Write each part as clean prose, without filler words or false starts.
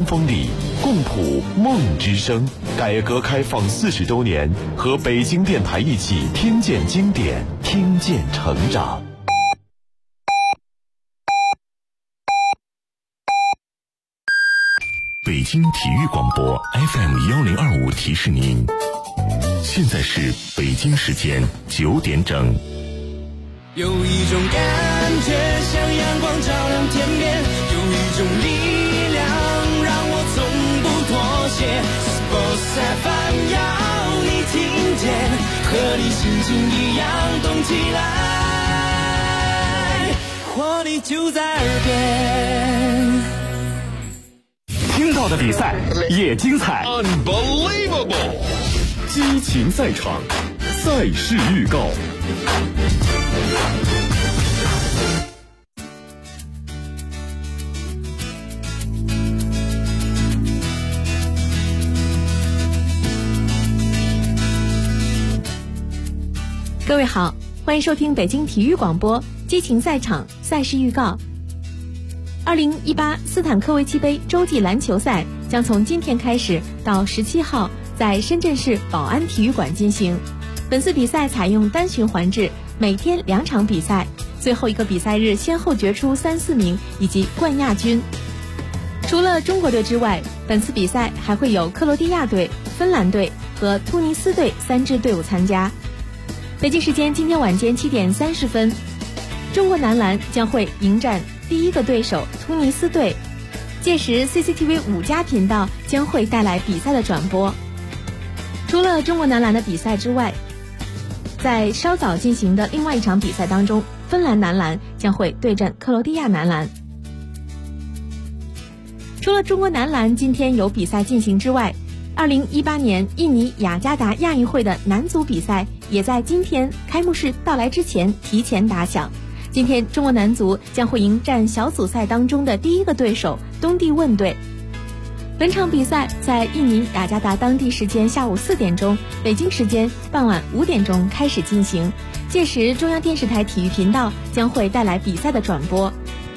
风里，共谱梦之声。改革开放40周年，和北京电台一起听见经典，听见成长。北京体育广播 FM1025提示您，现在是北京时间9点整。 有一种感觉像阳光照亮天边，有一种力量让我从不妥协。Sports FM 要你听见，和你心情一样动起来，活力就在耳边。 听到的比赛也精彩 Unbelievable， 激情赛场，赛事预告。 各位好，欢迎收听北京体育广播激情赛场赛事预告。2018斯坦科维奇杯洲际篮球赛将从今天开始到17号在深圳市宝安体育馆进行。本次比赛采用单循环制，每天2场比赛，最后一个比赛日先后决出3、4名以及冠亚军。除了中国队之外，本次比赛还会有克罗地亚队、芬兰队和突尼斯队3支队伍参加。北京时间今天晚间7点30分，中国男篮将会迎战第一个对手突尼斯队，届时 CCTV 5+频道将会带来比赛的转播。除了中国男篮的比赛之外，在稍早进行的另外一场比赛当中，芬兰男篮将会对阵克罗地亚男篮。除了中国男篮今天有比赛进行之外，2018年印尼雅加达亚运会的男足比赛也在今天开幕式到来之前提前打响。今天中国男足将会迎战小组赛当中的第一个对手东帝汶队。本场比赛在印尼雅加达当地时间下午4点钟，北京时间傍晚5点钟开始进行，届时中央电视台体育频道将会带来比赛的转播。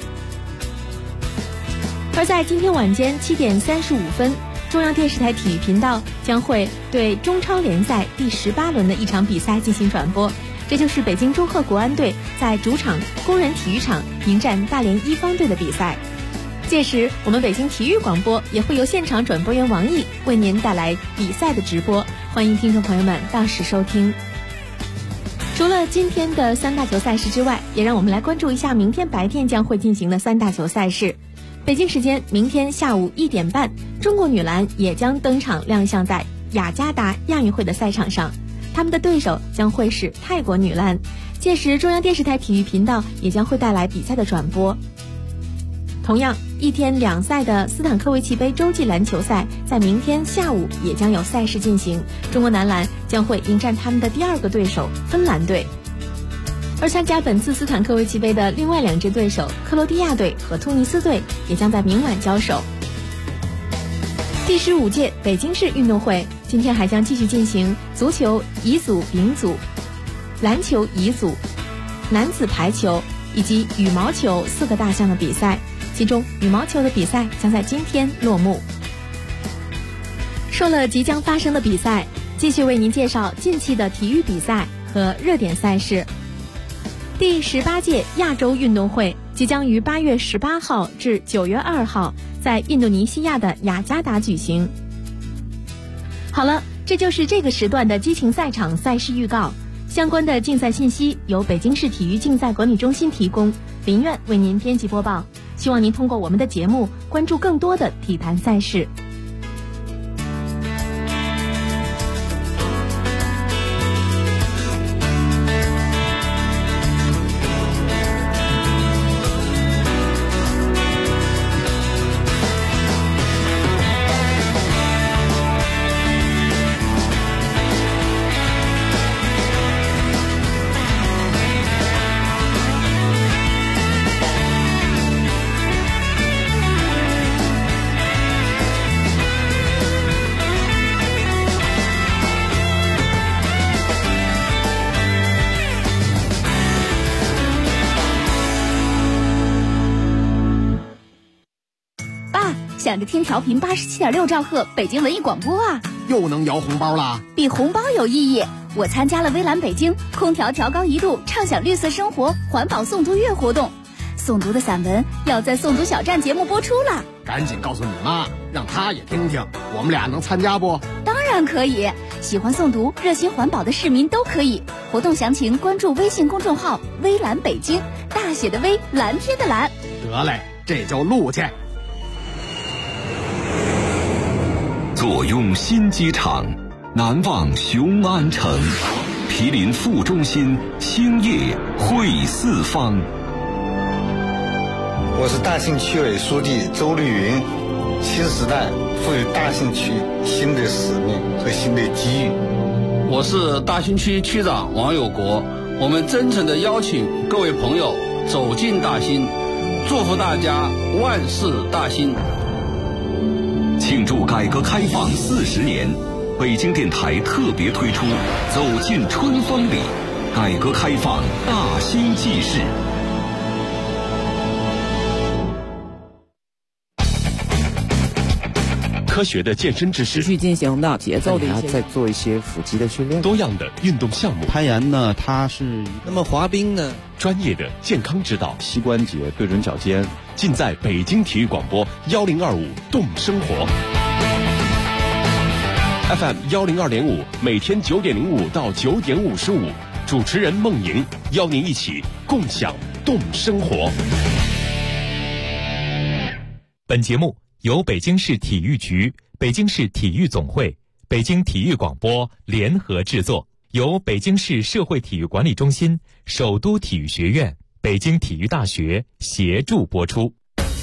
而在今天晚间7点35分，中央电视台体育频道将会对中超联赛第18轮的一场比赛进行转播，这就是北京中赫国安队在主场工人体育场迎战大连一方队的比赛。届时我们北京体育广播也会由现场转播员王毅为您带来比赛的直播，欢迎听众朋友们到时收听。除了今天的3大球赛事之外，也让我们来关注一下明天白天将会进行的3大球赛事。北京时间明天下午1点半，中国女篮也将登场亮相在雅加达亚运会的赛场上，他们的对手将会是泰国女篮，届时中央电视台体育频道也将会带来比赛的转播。同样1天2赛的斯坦科维奇杯洲际篮球赛在明天下午也将有赛事进行，中国男篮将会迎战他们的第2个对手芬兰队。而参加本次斯坦科维奇杯的另外2支对手克罗地亚队和突尼斯队也将在明晚交手。第15届北京市运动会今天还将继续进行足球乙组、丙组、篮球乙组、男子排球以及羽毛球4个大项的比赛，其中羽毛球的比赛将在今天落幕。说了即将发生的比赛，继续为您介绍近期的体育比赛和热点赛事。第18届亚洲运动会即将于8月18号至9月2号在印度尼西亚的雅加达举行。好了，这就是这个时段的激情赛场赛事预告。相关的竞赛信息由北京市体育竞赛管理中心提供，林苑为您编辑播报。希望您通过我们的节目关注更多的体坛赛事。 着听调频87.6兆赫北京文艺广播啊！ 又能摇红包啦！ 比红包有意义。我参加了微蓝北京空调调高1度畅享绿色生活环保诵读月活动，诵读的散文要在诵读小站节目播出了。 赶紧告诉你妈，让她也听听，我们俩能参加不？ 当然可以，喜欢诵读热心环保的市民都可以。活动详情关注微信公众号微蓝北京，大写的微，蓝天的蓝。 得嘞，这就录去。 坐拥新机场，难忘雄安城，毗邻副中心，兴业汇四方。 我是大兴区委书记周绿云。新时代赋予大兴区新的使命和新的机遇。 我是大兴区区长王有国。我们真诚地邀请各位朋友走进大兴，祝福大家万事大兴。 庆祝改革开放40年，北京电台特别推出《走进春风里》，改革开放大兴纪事。 科学的健身知识， 持续进行的节奏的一些， 再做一些腹肌的训练， 多样的运动项目。 攀岩呢，它是那么滑冰呢， 专业的健康指导， 膝关节对准脚尖， 尽在北京体育广播1025动生活 FM 102.5，每天9点05到9点55，主持人孟莹邀您一起共享动生活。 本节目由北京市体育局、北京市体育总会、北京体育广播联合制作，由北京市社会体育管理中心、首都体育学院、北京体育大学协助播出。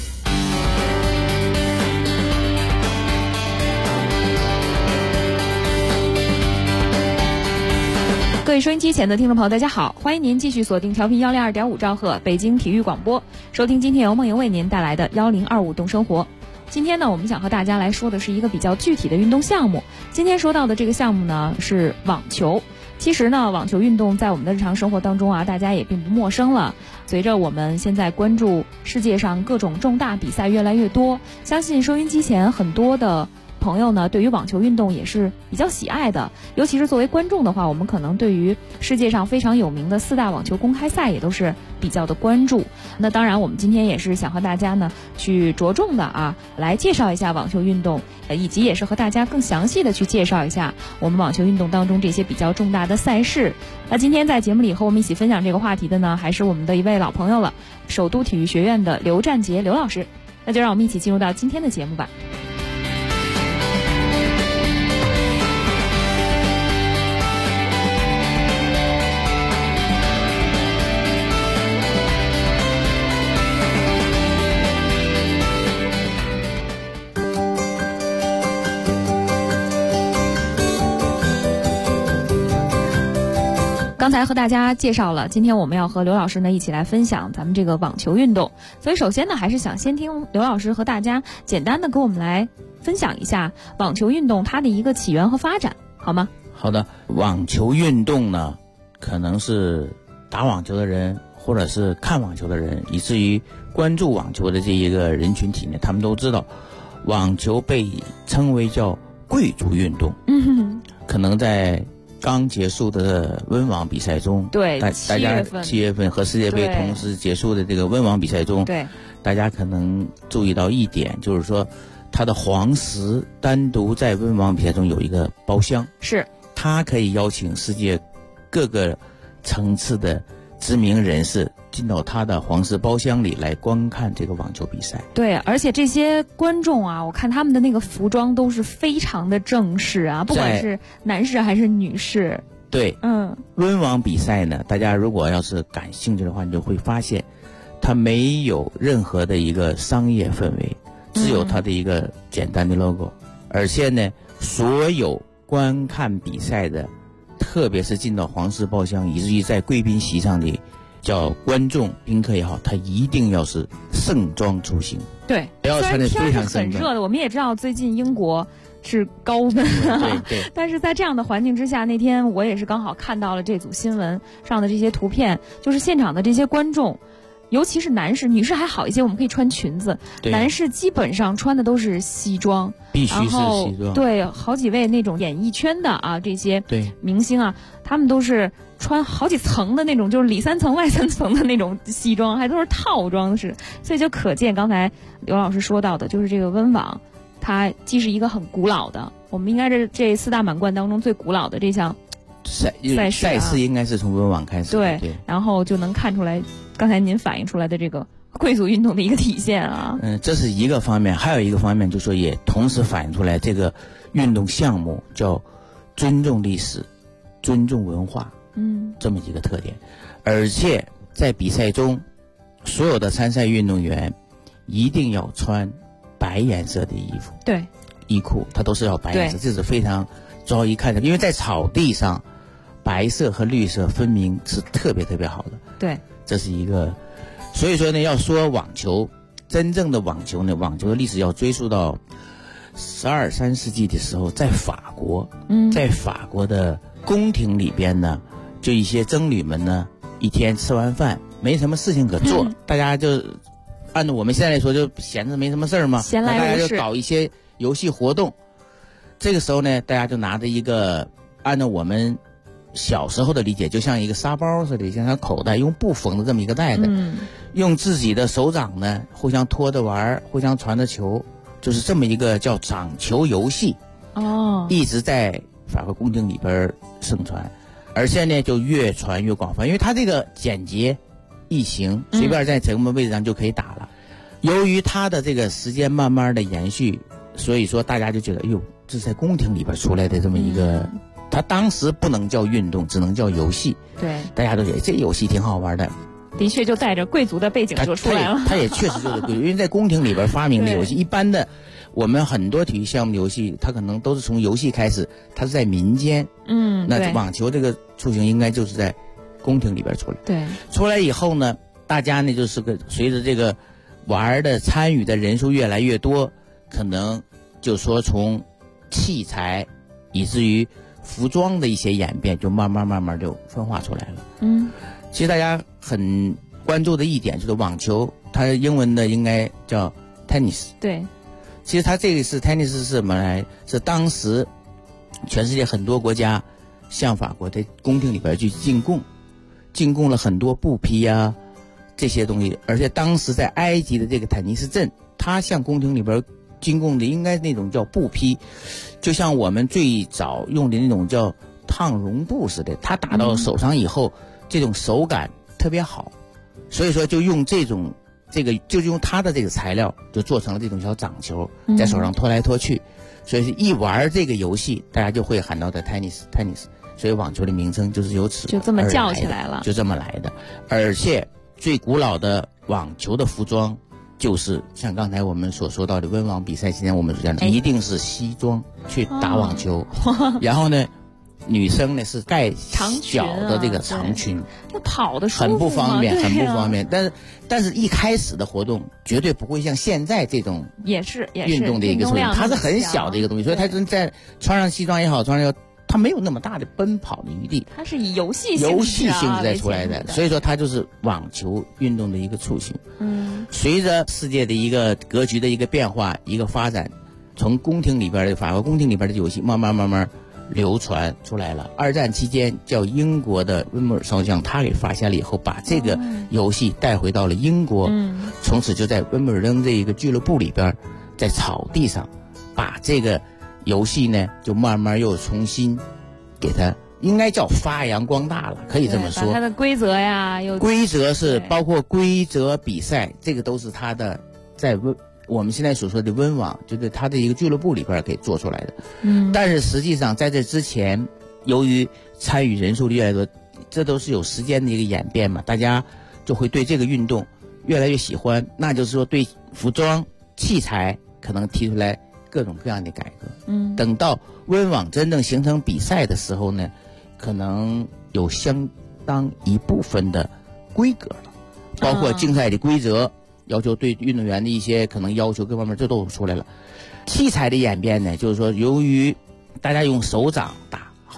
各位收音机前的听众朋友，大家好，欢迎您继续锁定调频102.5兆赫北京体育广播，收听今天由孟莹为您带来的1025动生活。今天呢，我们想和大家来说的是一个比较具体的运动项目。今天说到的这个项目呢是网球。其实呢，网球运动在我们的日常生活当中啊，大家也并不陌生了。随着我们现在关注世界上各种重大比赛越来越多，相信收音机前很多的朋友呢，对于网球运动也是比较喜爱的。尤其是作为观众的话，我们可能对于世界上非常有名的4大网球公开赛也都是比较的关注。那当然，我们今天也是想和大家呢去着重的来介绍一下网球运动，以及也是和大家更详细的去介绍一下我们网球运动当中这些比较重大的赛事。那今天在节目里和我们一起分享这个话题的呢，还是我们的一位老朋友了，首都体育学院的刘占杰刘老师。那就让我们一起进入到今天的节目吧。刚才和大家介绍了，今天我们要和刘老师呢一起来分享咱们这个网球运动。所以首先呢，还是想先听刘老师和大家简单的跟我们来分享一下网球运动它的一个起源和发展，好吗？ 好的，网球运动呢，可能是打网球的人或者是看网球的人，以至于关注网球的这一个人群体呢，他们都知道网球被称为叫贵族运动。可能在刚结束的温网比赛中， 对， 大家7月份和世界杯同时结束的这个温网比赛中， 对， 大家可能注意到一点，就是说它的黄石单独在温网比赛中有一个包厢， 是它可以邀请世界各个层次的知名人士进到他的黄石包厢里来观看这个网球比赛。 对，而且这些观众啊，我看他们的那个服装都是非常的正式啊，不管是男士还是女士。 对，温网比赛呢，大家如果要是感兴趣的话，你就会发现它没有任何的一个商业氛围，只有它的一个简单的 logo，而且呢，所有观看比赛的，特别是进到黄石包厢，以至于在贵宾席上的叫观众宾客也好，他一定要是盛装出行。 对， 要穿的非常很热的。我们也知道最近英国是高温对， 但是在这样的环境之下，那天我也是刚好看到了这组新闻上的这些图片，就是现场的这些观众尤其是男士，女士还好一些，我们可以穿裙子。男士基本上穿的都是西装， 必须是西装。 对，好几位那种演艺圈的啊，这些明星啊，他们都是穿好几层的那种，就是里3层外3层的那种西装，还都是套装式。所以就可见刚才刘老师说到的，就是这个温网，它既是一个很古老的，我们应该这4大满贯当中最古老的这项赛事应该是从温网开始。 对，然后就能看出来刚才您反映出来的这个贵族运动的一个体现啊。 这是一个方面，还有一个方面就是说也同时反映出来这个运动项目叫尊重历史、尊重文化，这么一个特点。而且在比赛中，所有的参赛运动员一定要穿白颜色的衣服， 对， 衣裤它都是要白颜色，这是非常招一看的，因为在草地上，白色和绿色分明是特别特别好的。 对， 这是一个。所以说呢，要说网球，真正的网球呢，网球的历史要追溯到12、13世纪的时候，在法国，在法国的宫廷里边呢，就一些僧侣们呢，一天吃完饭没什么事情可做，大家就按照我们现在来说，就闲着没什么事儿嘛， 闲来无事， 大家就搞一些游戏活动。这个时候呢，大家就拿着一个按照我们小时候的理解，就像一个沙包似的，像口袋用布缝的这么一个袋子，用自己的手掌呢互相托着玩，互相传着球，就是这么一个叫掌球游戏。一直在法国宫廷里边盛传，而现在就越传越广泛，因为它这个简洁易行，随便在什么位置上就可以打了。由于它的这个时间慢慢的延续，所以说大家就觉得，哟，这是在宫廷里边出来的这么一个。它当时不能叫运动，只能叫游戏。 对， 大家都觉得这游戏挺好玩的。 的确，就带着贵族的背景就出来了。 它也确实就是贵族，因为在宫廷里边发明的游戏，一般的我们很多体育项目游戏，它可能都是从游戏开始，它是在民间。那网球这个雏形应该就是在宫廷里边出来。 对， 出来以后呢，大家呢就是随着这个玩的参与的人数越来越多，可能就说从器材以至于服装的一些演变，就慢慢就分化出来了。其实大家很关注的一点就是网球，它英文的应该叫 tennis。对，其实它这个是 tennis 是什么来？是当时全世界很多国家向法国的宫廷里边去进贡了很多布匹啊这些东西，而且当时在埃及的这个坦尼斯镇，它向宫廷里边进贡的应该那种叫布匹，就像我们最早用的那种叫烫绒布似的，它打到手上以后，这种手感特别好，所以说就用就用它的这个材料，就做成了这种小掌球，在手上拖来拖去，所以一玩这个游戏，大家就会喊到的 tennis， 所以网球的名称就是由此就这么叫起来了， 就这么来的。而且最古老的网球的服装，就是像刚才我们所说到的温网比赛期间我们所讲的，一定是西装去打网球，然后呢女生呢是盖脚的这个长裙， 那跑的很不方便，很不方便。但是一开始的活动绝对不会像现在这种也是运动的一个作用，它是很小的一个东西，所以它在穿上西装也好，它没有那么大的奔跑的余地， 它是以游戏性质在出来的，所以说它就是网球运动的一个雏形。随着世界的一个格局的一个变化，一个发展，从宫廷里边的法国宫廷里边的游戏慢慢流传出来了。二战期间，叫英国的温布尔少将，他给发现了以后，把这个游戏带回到了英国，从此就在温布尔登这一个俱乐部里边，在草地上把这个游戏呢，就慢慢又重新给它应该叫发扬光大了，可以这么说。 把它的规则呀， 规则是包括规则比赛，这个都是它的在我们现在所说的温网，就是它的一个俱乐部里边给做出来的。但是实际上在这之前，由于参与人数越来越多，这都是有时间的一个演变嘛，大家就会对这个运动越来越喜欢，那就是说对服装器材可能提出来各种各样的改革。等到温网真正形成比赛的时候呢，可能有相当一部分的规格了，包括竞赛的规则，要求对运动员的一些可能要求各方面，这都出来了。器材的演变呢，就是说由于大家用手掌打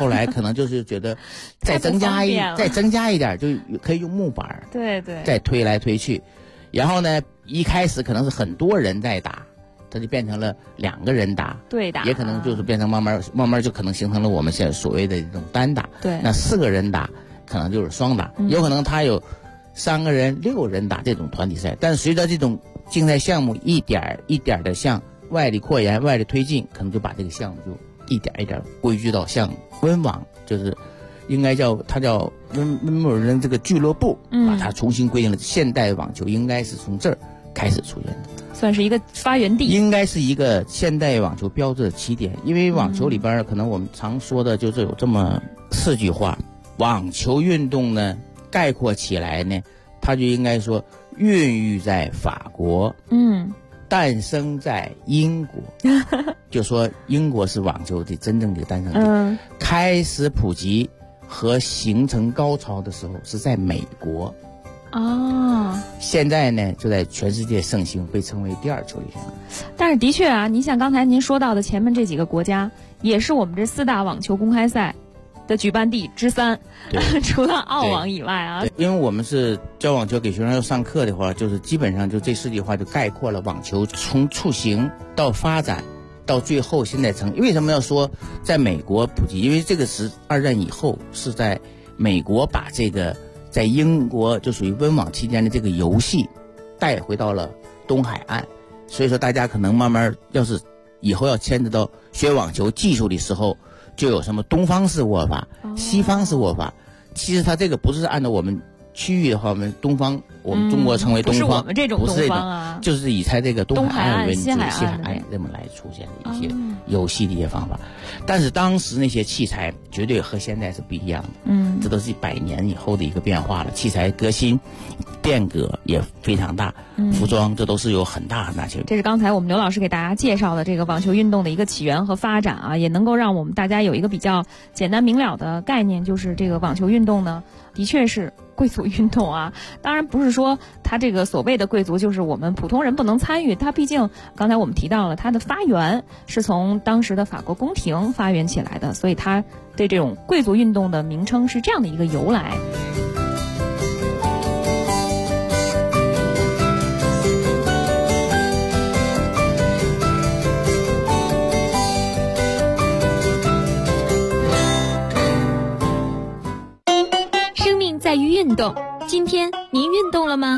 后来可能就是觉得再增加一点，就可以用木板， 对对， 再推来推去。然后呢，一开始可能是很多人在打，它就变成了2个人打， 对打， 也可能就是变成慢慢就可能形成了我们现在所谓的这种单打。 对， 那4个人打可能就是双打，有可能他有3个人、6人打这种团体赛。但是随着这种竞赛项目一点一点的向外力扩延、外力推进，可能就把这个项目就一点一点归居到像温网，就是应该它叫温布尔登这个俱乐部，把它重新规定了。现代网球应该是从这儿开始出现的， 算是一个发源地， 应该是一个现代网球标志的起点。因为网球里边可能我们常说的就是有这么4句话，网球运动呢概括起来呢，它就应该说孕育在法国，诞生在英国，就说英国是网球的真正的诞生地，开始普及和形成高潮的时候是在美国，现在呢就在全世界盛行，被称为第2球类项目。 但是的确啊，你像刚才您说到的前面这几个国家，也是我们这4大网球公开赛的举办地之3，除了澳网以外啊。 因为我们是教网球给学生要上课的话，就是基本上就这4句话就概括了网球从雏形到发展到最后现在成。为什么要说在美国普及？因为这个是2战以后，是在美国把这个在英国就属于温网期间的这个游戏带回到了东海岸，所以说大家可能慢慢要是以后要牵扯到学网球技术的时候，就有什么东方式握法、西方式握法。其实它这个不是按照我们区域的话，我们东方，我们中国称为东方， 不是我们这种东方啊， 就是以它这个东海岸为主，西海岸这么来出现的一些游戏的一些方法。但是当时那些器材绝对和现在是不一样的，这都是100年以后的一个变化了，器材革新变革也非常大，服装这都是有很大区别。 这是刚才我们刘老师给大家介绍的这个网球运动的一个起源和发展啊，也能够让我们大家有一个比较简单明了的概念，就是这个网球运动呢，的确是贵族运动啊。当然不是说它这个所谓的贵族就是我们普通人不能参与，它毕竟刚才我们提到了它的发源是从当时的法国宫廷发源起来的，所以它对这种贵族运动的名称是这样的一个由来。 在于运动，今天您运动了吗？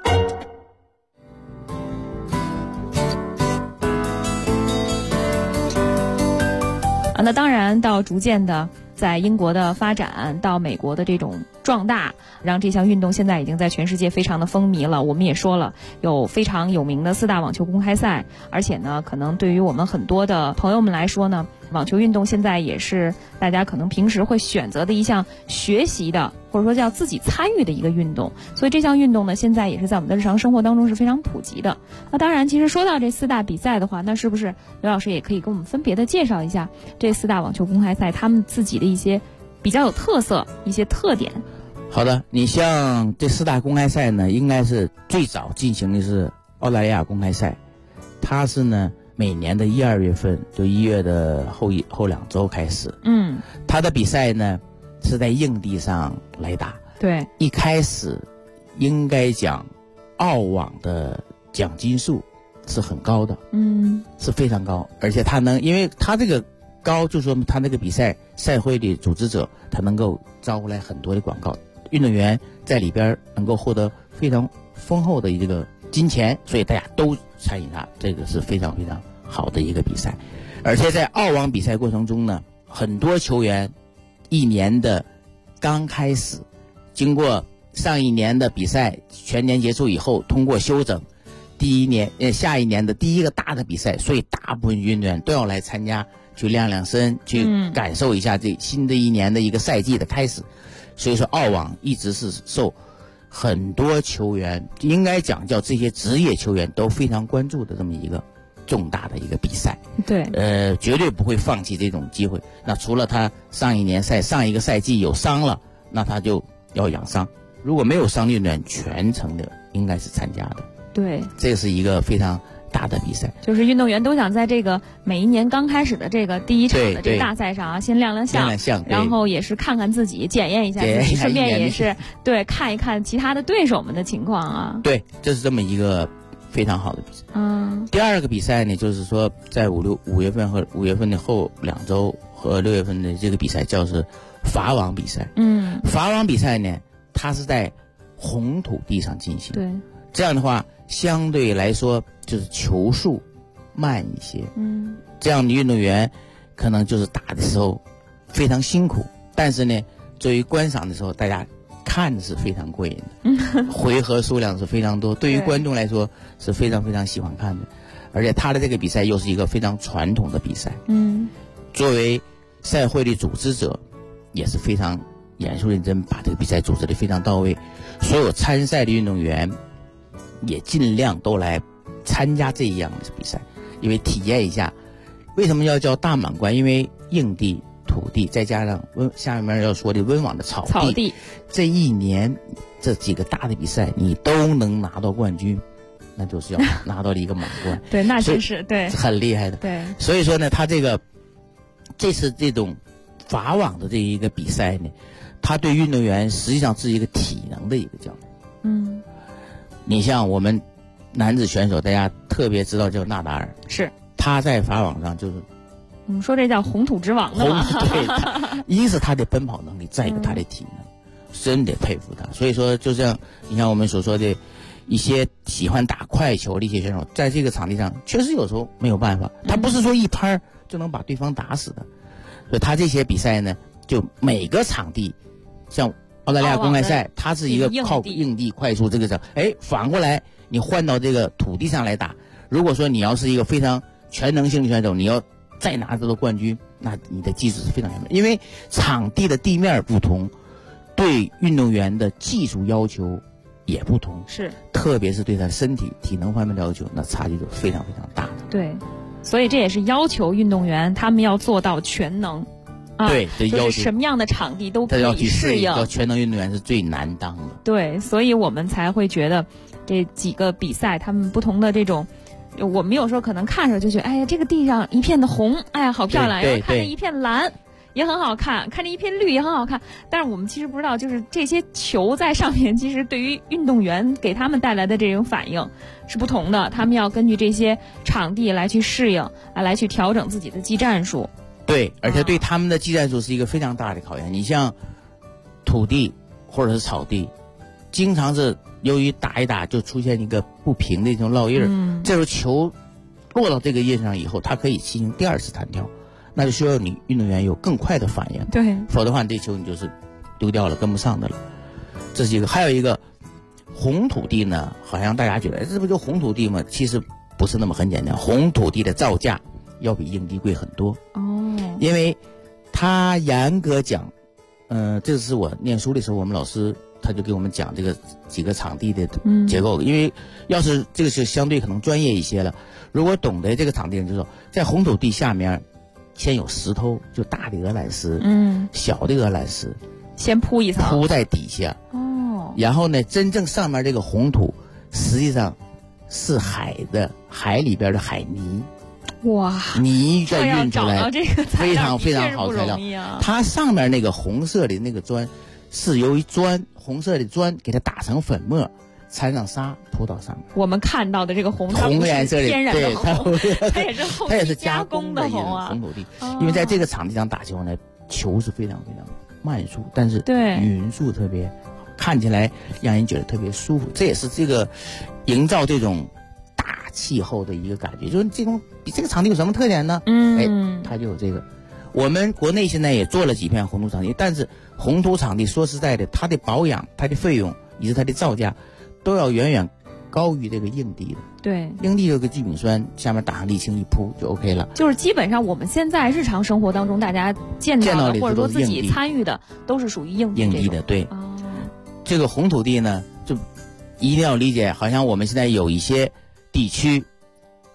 那当然到逐渐的在英国的发展，到美国的这种壮大，让这项运动现在已经在全世界非常的风靡了。我们也说了，有非常有名的4大网球公开赛，而且呢，可能对于我们很多的朋友们来说呢，网球运动现在也是大家可能平时会选择的一项学习的，或者说叫自己参与的一个运动。所以这项运动呢，现在也是在我们的日常生活当中是非常普及的。那当然，其实说到这4大比赛的话，那是不是刘老师也可以给我们分别的介绍一下这4大网球公开赛他们自己的一些比较有特色、一些特点？ 好的，你像这4大公开赛呢，应该是最早进行的是澳大利亚公开赛，它是呢每年的1、2月份，就1月的后2周开始。它的比赛呢是在硬地上来打。 对， 一开始应该讲澳网的奖金数是很高的，是非常高，而且它因为它这个高，就说他那个比赛赛会的组织者，他能够招过来很多的广告，运动员在里边能够获得非常丰厚的一个金钱，所以大家都参与它，这个是非常非常好的一个比赛。而且在澳网比赛过程中呢，很多球员一年的刚开始，经过上一年的比赛全年结束以后，通过休整，下一年的第一个大的比赛，所以大部分运动员都要来参加，去亮亮身，去感受一下这新的一年的一个赛季的开始。所以说澳网一直是受很多球员，应该讲叫这些职业球员都非常关注的这么一个重大的一个比赛。 对， 绝对不会放弃这种机会。那除了他上一个赛季有伤了，那他就要养伤，如果没有伤，运动员全程的应该是参加的。 对， 这是一个非常大的比赛。 就是运动员都想在这个每一年刚开始的这个第一场的这个大赛上啊，先亮亮相，然后也是看看自己，检验一下自己，顺便也是对看一看其他的对手们的情况啊。 对，这是这么一个非常好的比赛。第二个比赛呢，就是说在5月份和5月份的后2周和6月份的这个比赛叫是法网比赛。法网比赛呢，它是在红土地上进行。 对， 这样的话相对来说就是球速慢一些。这样的运动员可能就是打的时候非常辛苦，但是呢，作为观赏的时候，大家看的是非常过瘾的，回合数量是非常多，对于观众来说是非常非常喜欢看的。而且他的这个比赛又是一个非常传统的比赛。作为赛会的组织者，也是非常严肃认真，把这个比赛组织的非常到位。所有参赛的运动员也尽量都来参加这样的比赛，因为体验一下为什么要叫大满贯，因为硬地、土地再加上下面要说的温网的草地，这一年这几个大的比赛你都能拿到冠军，那就是要拿到了一个满贯。 对，那真是对， 很厉害的。 对， 所以说呢，他这次这种法网的这一个比赛呢，他对运动员实际上是一个体能的一个教育。你像我们男子选手，大家特别知道叫纳达尔， 是他在法网上就是说这叫红土之王的嘛。 对，一是他的奔跑能力，再一个他的体能，真得佩服他。所以说，就像你像我们所说的一些喜欢打快球的一些选手，在这个场地上确实有时候没有办法，他不是说一拍就能把对方打死的。所以他这些比赛呢，就每个场地，像澳大利亚公开赛，它是一个靠硬地快速这个反过来你换到这个土地上来打，如果说你要是一个非常全能性的选手，你要再拿这个冠军，那你的技术是非常强的，因为场地的地面不同，对运动员的技术要求也不同， 是， 特别是对他身体体能方面的要求，那差距就非常非常大的。 对，所以这也是要求运动员他们要做到全能。 对， 就是什么样的场地都可以适应。 要全能运动员是最难当的。 对，所以我们才会觉得这几个比赛他们不同的这种，我们有时候可能看着就觉得，哎呀，这个地上一片的红，哎呀，好漂亮；然后看着一片蓝也很好看，看着一片绿也很好看。但是我们其实不知道，就是这些球在上面，其实对于运动员给他们带来的这种反应是不同的。他们要根据这些场地来去适应，来去调整自己的技战术。 对，而且对他们的技战术是一个非常大的考验。你像土地或者是草地，经常是由于打一打就出现一个不平的这种烙印，这时候球落到这个印上以后，它可以进行第二次弹跳，那就需要你运动员有更快的反应。 对， 否则的话，这球你就是丢掉了，跟不上的了。这是一个，还有一个红土地呢，好像大家觉得这不就红土地吗？其实不是那么很简单，红土地的造价要比硬地贵很多。因为他严格讲，这是我念书的时候，我们老师他就给我们讲这个几个场地的结构。因为要是这个是相对可能专业一些了，如果懂得这个场地人就说，在红土地下面先有石头，就大的鹅卵石，小的鹅卵石， 先铺一层， 铺在底下。然后呢，真正上面这个红土实际上是海里边的海泥。 哇， 泥再运出来，非常非常好材料。它上面那个红色的那个砖，是由于红色的砖给它打成粉末，掺上沙铺到上面。 我们看到的这个红颜色的， 天然的红， 它也是加工的红啊。 红土地，因为在这个场地上打球呢，球是非常非常慢速，但是匀速特别，看起来让人觉得特别舒服。这也是这个营造这种大气候的一个感觉，就是这个场地有什么特点呢？它就有这个。我们国内现在也做了几片红土场地，但是红土场地说实在的，它的保养、它的费用以及它的造价，都要远远高于这个硬地的。 对， 硬地有个聚丙酸，下面打上沥青一铺就 OK 了。 就是基本上我们现在日常生活当中大家见到的或者说自己参与的，都是属于硬地的。对，这个红土地呢，就一定要理解，好像我们现在有一些地区，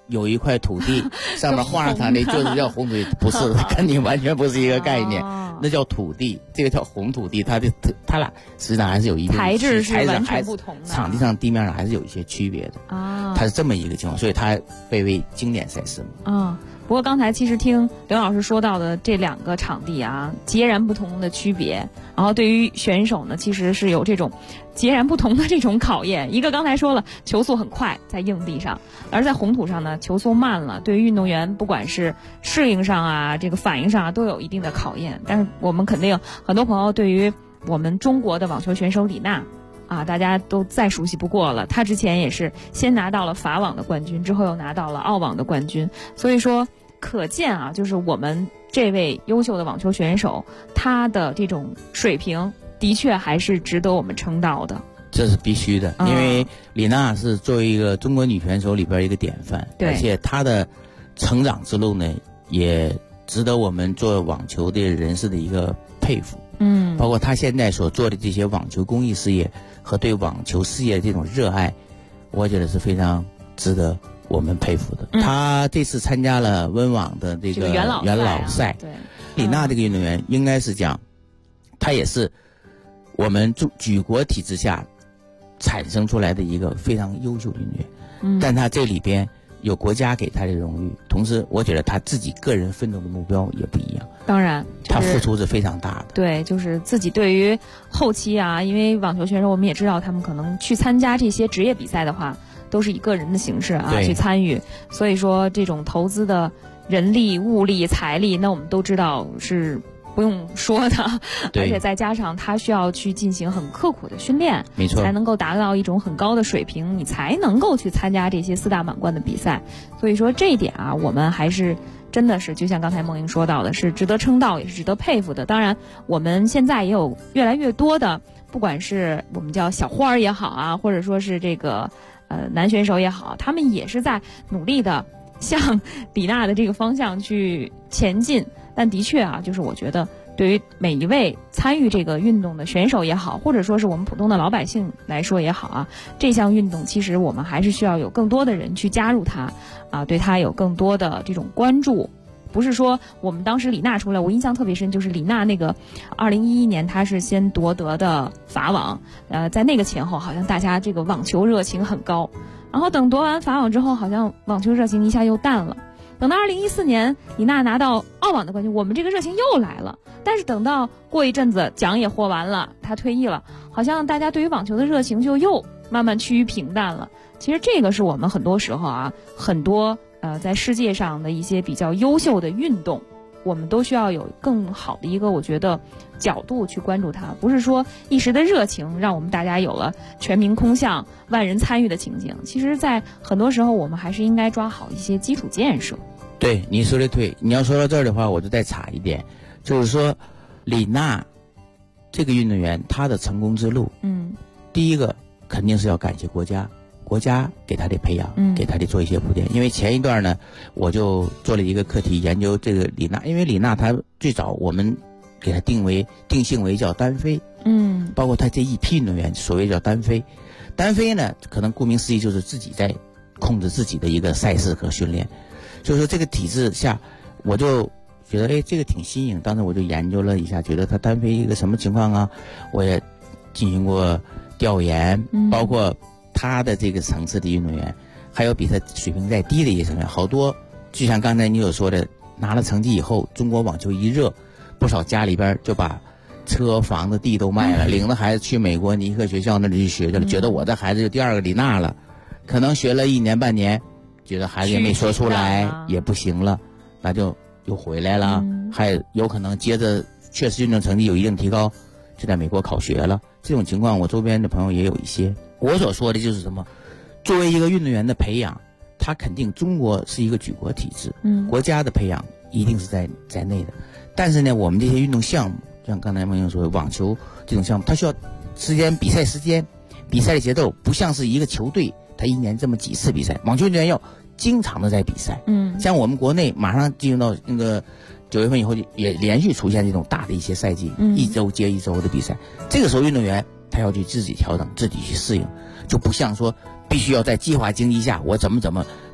有一块土地上面画上它的就是叫红土地，不是，跟你完全不是一个概念。那叫土地，这个叫红土地，它俩实际上还是有一定材质是完全不同的， 场地上地面上还是有一些区别的啊。它是这么一个情况，所以它被为经典赛事嘛。 啊，不过刚才其实听刘老师说到的这2个场地啊，截然不同的区别，然后对于选手呢，其实是有这种截然不同的这种考验。一个刚才说了，球速很快在硬地上，而在红土上呢，球速慢了，对于运动员不管是适应上啊，这个反应上啊，都有一定的考验。但是我们肯定很多朋友对于我们中国的网球选手李娜啊，大家都再熟悉不过了。她之前也是先拿到了法网的冠军，之后又拿到了澳网的冠军，所以说可见啊，就是我们这位优秀的网球选手，她的这种水平的确还是值得我们称道的。 这是必须的，因为李娜是作为一个中国女选手里边一个典范，而且她的成长之路呢，也值得我们做网球的人士的一个佩服。包括她现在所做的这些网球公益事业和对网球事业的这种热爱，我觉得是非常值得我们佩服的。她这次参加了温网的这个元老赛， 对， 李娜这个运动员应该是讲，她也是我们举国体制下产生出来的一个非常优秀的运动员，但她这里边有国家给她的荣誉，同时我觉得她自己个人奋斗的目标也不一样。 当然， 她付出是非常大的。 对，就是自己对于后期啊，因为网球选手我们也知道，他们可能去参加这些职业比赛的话，都是以个人的形式啊去参与，所以说这种投资的人力、物力、财力，那我们都知道是不用说的，而且再加上他需要去进行很刻苦的训练， 没错， 才能够达到一种很高的水平，你才能够去参加这些4大满贯的比赛。所以说这一点啊，我们还是真的是就像刚才梦莹说到的，是值得称道，也是值得佩服的。当然，我们现在也有越来越多的，不管是我们叫小花儿也好啊，或者说是这个男选手也好，他们也是在努力的向李娜的这个方向去前进。但的确啊，就是我觉得对于每一位参与这个运动的选手也好，或者说是我们普通的老百姓来说也好啊，这项运动其实我们还是需要有更多的人去加入它啊，对它有更多的这种关注。不是说我们当时李娜出来，我印象特别深，就是李娜那个2011年她是先夺得的法网，在那个前后好像大家这个网球热情很高，然后等夺完法网之后，好像网球热情一下又淡了。等到2014年李娜拿到澳网的冠军，我们这个热情又来了。但是等到过一阵子奖也获完了，她退役了，好像大家对于网球的热情就又慢慢趋于平淡了。其实这个是我们很多时候啊，很多在世界上的一些比较优秀的运动，我们都需要有更好的一个我觉得角度去关注它，不是说一时的热情让我们大家有了全民空巷、万人参与的情景。其实在很多时候我们还是应该抓好一些基础建设。 对，你说的对。你要说到这儿的话，我就再插一点，就是说李娜这个运动员她的成功之路，第一个肯定是要感谢国家给她的培养，给她的做一些铺垫。因为前一段呢，我就做了一个课题研究这个李娜，因为李娜她最早我们给她定性为叫单飞，包括她这一批运动员所谓叫单飞呢，可能顾名思义就是自己在控制自己的一个赛事和训练。所以说这个体制下，我就觉得这个挺新颖，当时我就研究了一下，觉得他单飞一个什么情况啊，我也进行过调研，包括他的这个层次的运动员，还有比他水平再低的一些成员，好多就像刚才你有说的，拿了成绩以后，中国网球一热，不少家里边就把车房子地都卖了，领着孩子去美国尼克学校那里去学去了，觉得我的孩子就第二个李娜了，可能学了1年半年，觉得孩子也没说出来，也不行了，那就又回来了，还有可能接着确实运动成绩有一定提高，就在美国考学了。这种情况我周边的朋友也有一些。我所说的就是什么，作为一个运动员的培养，他肯定中国是一个举国体制，国家的培养一定是在内的。但是呢，我们这些运动项目，像刚才梦莹说的网球这种项目，它需要比赛时间，比赛的节奏不像是一个球队他1年这么几次比赛，网球运动员要经常的在比赛。像我们国内马上进入到那个9月份以后，也连续出现这种大的一些赛季，一周接一周的比赛。这个时候运动员他要去自己调整，自己去适应，就不像说必须要在计划经济下我怎么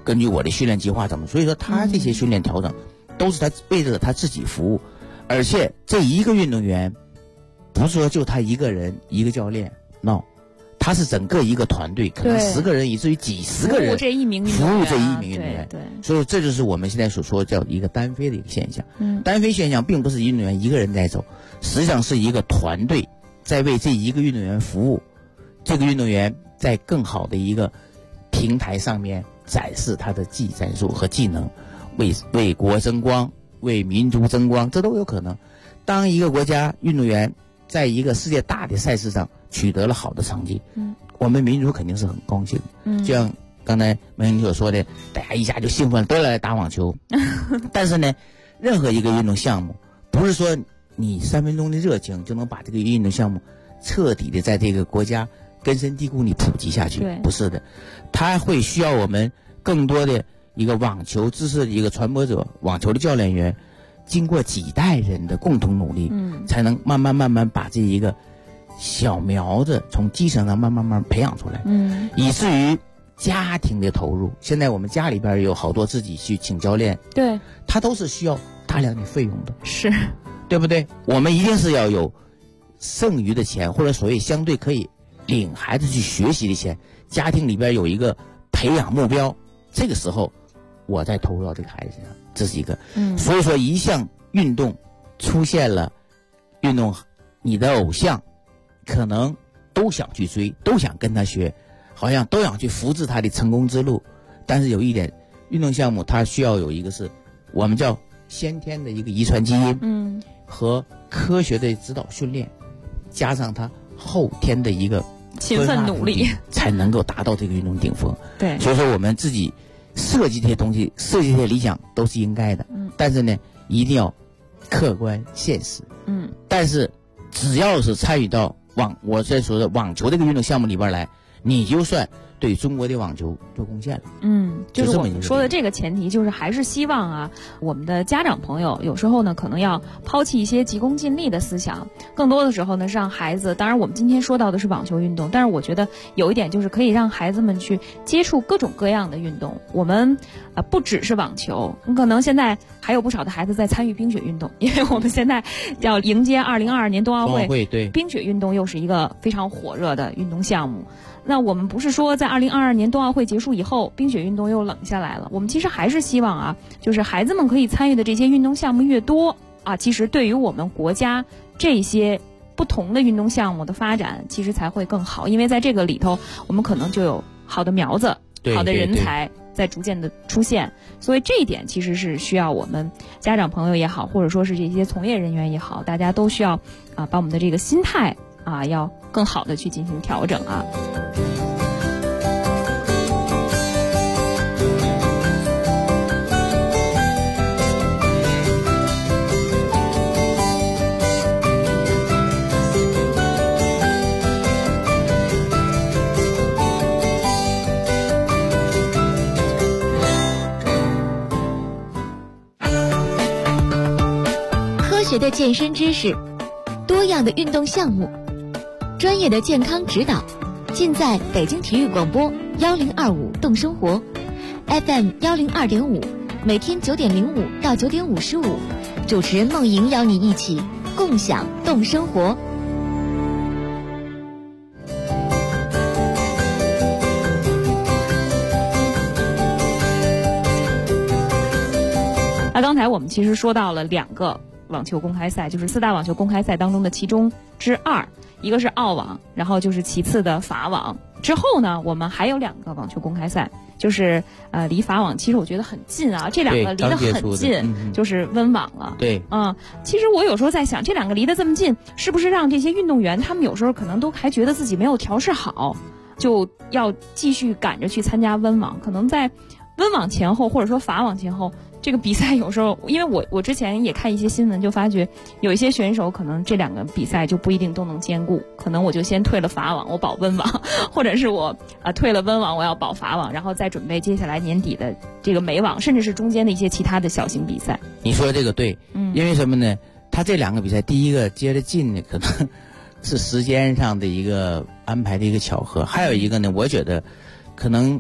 根据我的训练计划怎么，所以说他这些训练调整都是他为了他自己服务，而且这一个运动员不是说就他一个人一个教练 ，no， 他是整个一个团队，可能10个人以至于几十个人服务这一名运动员，对， 所以这就是我们现在所说叫一个单飞的一个现象。单飞现象并不是运动员一个人在走，实际上是一个团队在为这一个运动员服务，这个运动员在更好的一个平台上面展示他的技战术和技能，为国争光，为民族争光，这都有可能。当一个国家运动员在一个世界大的赛事上取得了好的成绩，我们民族肯定是很高兴。就像刚才梅英所说的，大家一下就兴奋了，都来打网球。但是呢，任何一个运动项目，不是说你3分钟的热情就能把这个运动项目彻底的在这个国家根深蒂固你普及下去，不是的，它会需要我们更多的一个网球知识的一个传播者，网球的教练员，经过几代人的共同努力，才能慢慢把这一个小苗子从基层上慢慢培养出来，以至于家庭的投入。现在我们家里边有好多自己去请教练， 对， 他都是需要大量的费用的， 是， 对不对？我们一定是要有剩余的钱，或者所谓相对可以领孩子去学习的钱，家庭里边有一个培养目标，这个时候我再投入到这个孩子身上，这是一个。所以说一项运动出现了运动，你的偶像可能都想去追，都想跟他学，好像都想去复制他的成功之路。但是有一点，运动项目它需要有一个是我们叫先天的一个遗传基因，和科学的指导训练，加上他后天的一个勤奋努力， 才能够达到这个运动顶峰。 对， 所以说我们自己设计这些东西，设计这些理想都是应该的，但是呢，一定要客观现实。但是只要是参与到我在说的网球这个运动项目里边来，你就算对中国的网球做贡献了。 就是我们说的这个前提，就是还是希望啊，我们的家长朋友有时候呢，可能要抛弃一些急功近利的思想，更多的时候呢，是让孩子，当然我们今天说到的是网球运动，但是我觉得有一点就是可以让孩子们去接触各种各样的运动。我们不只是网球，可能现在还有不少的孩子在参与冰雪运动，因为我们现在要迎接2022年冬奥会， 对， 冰雪运动又是一个非常火热的运动项目。那我们不是说在2022年冬奥会结束以后，冰雪运动又冷下来了，我们其实还是希望啊，就是孩子们可以参与的这些运动项目越多啊，其实对于我们国家这些不同的运动项目的发展，其实才会更好，因为在这个里头，我们可能就有好的苗子，好的人才在逐渐的出现，所以这一点其实是需要我们家长朋友也好，或者说是这些从业人员也好，大家都需要把我们的这个心态要更好的去进行调整啊。 科学的健身知识，多样的运动项目，专业的健康指导，尽在北京体育广播1025动生活 FM 102.5，每天9点05到9点55，主持人梦莹邀你一起共享动生活。 刚才我们其实说到了2个网球公开赛，就是4大网球公开赛当中的其中之2，一个是澳网，然后就是其次的法网。之后呢，我们还有2个网球公开赛，就是离法网其实我觉得很近啊，这2个离得很近，就是温网了。 对， 其实我有时候在想，这2个离得这么近，是不是让这些运动员他们有时候可能都还觉得自己没有调试好，就要继续赶着去参加温网？可能在温网前后，或者说法网前后，这个比赛有时候，因为我之前也看一些新闻，就发觉有一些选手可能这2个比赛就不一定都能兼顾，可能我就先退了法网，我保温网，或者是我退了温网，我要保法网，然后再准备接下来年底的这个美网，甚至是中间的一些其他的小型比赛。 你说这个对，因为什么呢？他这2个比赛，第一个接得近呢，可能是时间上的一个安排的一个巧合，还有一个呢，我觉得可能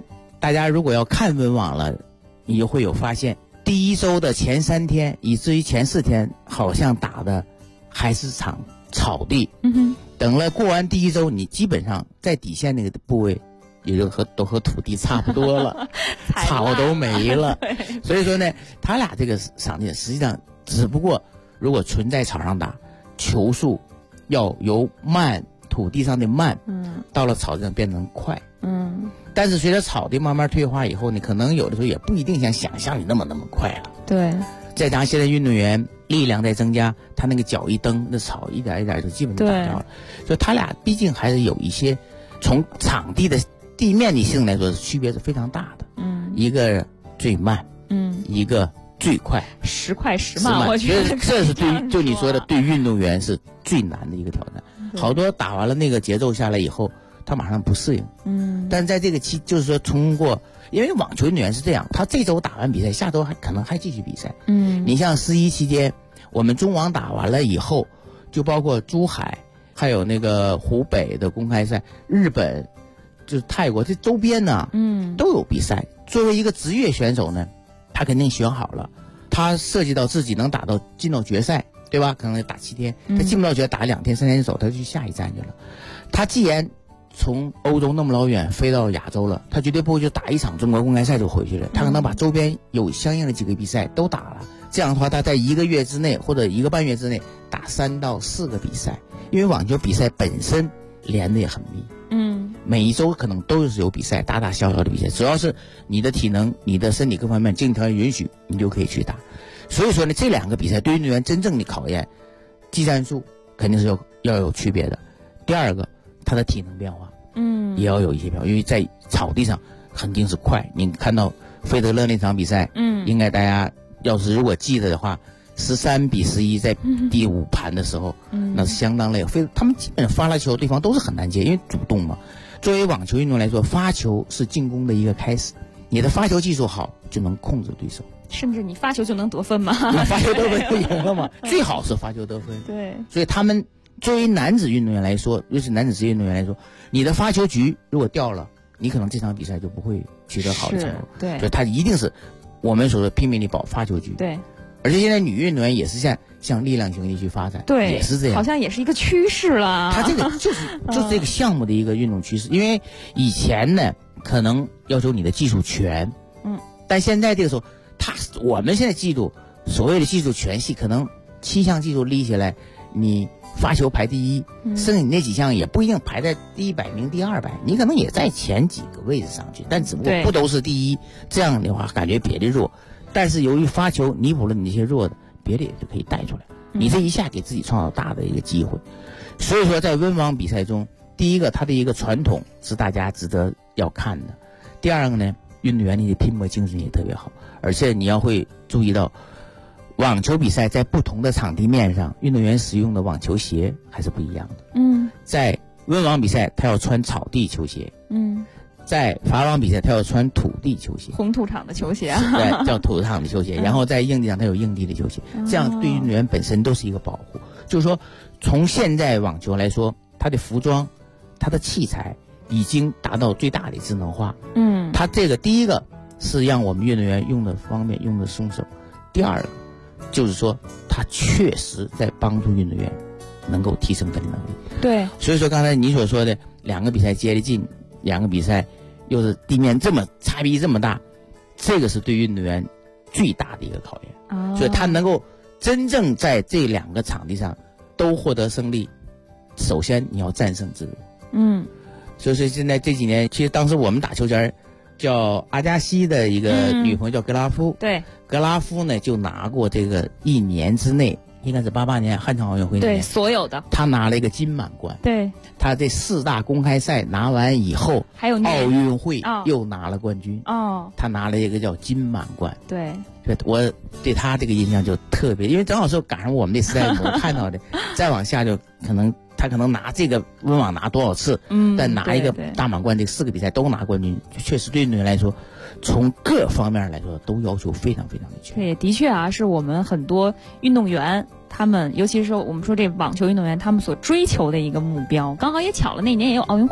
大家如果要看温网了，你就会有发现，第一周的前3天，以至于前4天，好像打的还是场草地。等了过完第一周，你基本上在底线那个部位，也就都和土地差不多了，草都没了。所以说呢，他俩这个场地实际上只不过，如果纯在草上打，球速要由慢，土地上的慢，到了草地上变成快。但是随着草地慢慢退化以后，你可能有的时候也不一定像想象里那么快了。 对， 再加上现在运动员力量在增加，他那个脚一蹬，那草一点一点就基本就打掉了。所以他俩毕竟还是有一些从场地的地面的性来说，区别是非常大的。一个最慢，一个最快 ，10快10慢，我觉得这是对于就你说的对运动员是最难的一个挑战。好多打完了那个节奏下来以后，他马上不适应。但在这个期，就是说通过，因为网球运动员是这样，他这周打完比赛，下周可能还继续比赛。你像11期间，我们中网打完了以后，就包括珠海，还有那个湖北的公开赛，日本，就是泰国这周边呢，都有比赛。作为一个职业选手呢，他肯定选好了，他涉及到自己能进到决赛，对吧？可能打7天，他进不到决赛，打2天3天走，他就去下一站去了。他既然从欧洲那么老远飞到亚洲了，他绝对不会就打一场中国公开赛就回去了，他可能把周边有相应的几个比赛都打了。这样的话，他在1个月之内或者1个半月之内打3到4个比赛，因为网球比赛本身连得也很密。每一周可能都是有比赛，大大小小的比赛，只要是你的体能、你的身体各方面竞技条件允许，你就可以去打。所以说呢，这2个比赛对运动员真正的考验，技战术肯定是要有区别的。第二个，他的体能变化，也要有一些变化，因为在草地上肯定是快。你看到费德勒那场比赛，应该大家要是如果记得的话，13比11在第5盘的时候，那是相当累。他们基本发了球，对方都是很难接，因为主动嘛。作为网球运动来说，发球是进攻的一个开始，你的发球技术好，就能控制对手。 甚至你发球就能得分吗？ 发球得分就赢了嘛，最好是发球得分。 对， 所以他们作为男子运动员来说，尤其是男子职业运动员来说，你的发球局如果掉了，你可能这场比赛就不会取得好的成果。 对， 所以他一定是我们所说拼命地保发球局。 对， 而且现在女运动员也是向力量型地去发展， 对， 也是这样， 好像也是一个趋势了。 他这个就是这个项目的一个运动趋势，因为以前呢可能要求你的技术全，但现在这个时候，我们现在记住所谓的技术全系，可能7项技术立起来，你发球排第一，剩下你那几项也不一定排在第100名、第200，你可能也在前几个位置上去，但只不过不都是第一。这样的话，感觉别的弱，但是由于发球弥补了你这些弱的，别的也就可以带出来。你这一下给自己创造大的一个机会。所以说，在温网比赛中，第一个，它的一个传统是大家值得要看的；第二个呢，运动员你的拼搏精神也特别好，而且你要会注意到，网球比赛在不同的场地面上，运动员使用的网球鞋还是不一样的。在温网比赛，他要穿草地球鞋。在法网比赛，他要穿土地球鞋， 红土场的球鞋对，叫土场的球鞋。然后在硬地上，他有硬地的球鞋，这样对运动员本身都是一个保护。就是说，从现在网球来说，它的服装、它的器材已经达到最大的智能化。它这个第一个是让我们运动员用的方便、用的松手；第二个就是说，它确实在帮助运动员能够提升他的能力。 对， 所以说刚才你所说的2个比赛接得近，2个比赛又是地面差别这么大，这个是对运动员最大的一个考验。所以他能够真正在这2个场地上都获得胜利，首先你要战胜自我。所以说现在这几年，其实当时我们打球前叫阿加西的一个女朋友叫格拉夫， 对， 格拉夫呢就拿过这个1年之内，应该是88年汉城奥运会那年， 对，所有的， 他拿了一个金满贯。 对， 他这4大公开赛拿完以后， 还有奥运会又拿了冠军。他拿了一个叫金满贯。 对， 我对他这个印象就特别，因为正好是赶上我们那时代我看到的。再往下就他可能拿这个温网拿多少次，但拿一个大满贯，这4个比赛都拿冠军，确实对运动员来说，从各方面来说都要求非常非常的全。 也的确啊，是我们很多运动员他们，尤其是我们说这网球运动员他们所追求的一个目标。刚好也巧了，那年也有奥运会。